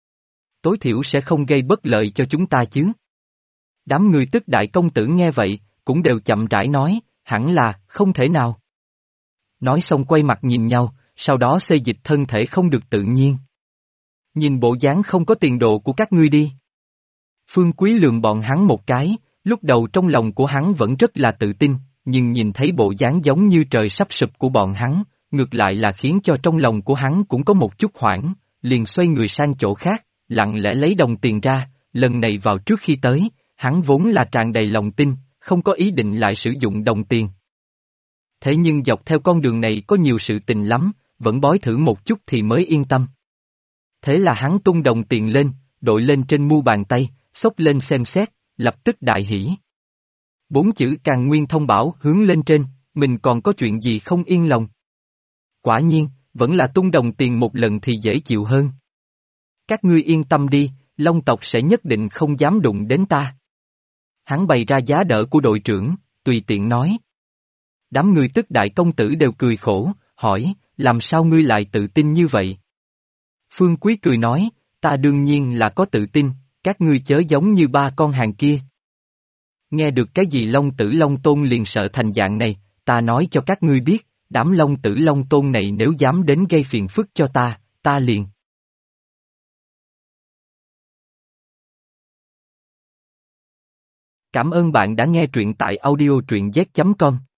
Tối thiểu sẽ không gây bất lợi cho chúng ta chứ. Đám người tức đại công tử nghe vậy, cũng đều chậm rãi nói, hẳn là, không thể nào. Nói xong quay mặt nhìn nhau, sau đó xê dịch thân thể không được tự nhiên. Nhìn bộ dáng không có tiền đồ của các ngươi đi. Phương Quý lườm bọn hắn một cái, lúc đầu trong lòng của hắn vẫn rất là tự tin, nhưng nhìn thấy bộ dáng giống như trời sắp sụp của bọn hắn, ngược lại là khiến cho trong lòng của hắn cũng có một chút hoảng, liền xoay người sang chỗ khác, lặng lẽ lấy đồng tiền ra, lần này vào trước khi tới, hắn vốn là tràn đầy lòng tin, không có ý định lại sử dụng đồng tiền. Thế nhưng dọc theo con đường này có nhiều sự tình lắm, vẫn bói thử một chút thì mới yên tâm. Thế là hắn tung đồng tiền lên, đội lên trên mu bàn tay, xốc lên xem xét, lập tức đại hỉ. 4 chữ Càn Nguyên thông bảo hướng lên trên, mình còn có chuyện gì không yên lòng. Quả nhiên, vẫn là tung đồng tiền một lần thì dễ chịu hơn. Các ngươi yên tâm đi, Long tộc sẽ nhất định không dám đụng đến ta. Hắn bày ra giá đỡ của đội trưởng, tùy tiện nói. Đám người tức đại công tử đều cười khổ, hỏi, làm sao ngươi lại tự tin như vậy? Phương Quý cười nói, ta đương nhiên là có tự tin, các ngươi chớ giống như ba con hàng kia. Nghe được cái gì Long Tử Long Tôn liền sợ thành dạng này, ta nói cho các ngươi biết, đám Long Tử Long Tôn này nếu dám đến gây phiền phức cho ta liền. Cảm ơn bạn đã nghe truyện tại audio truyện z.com.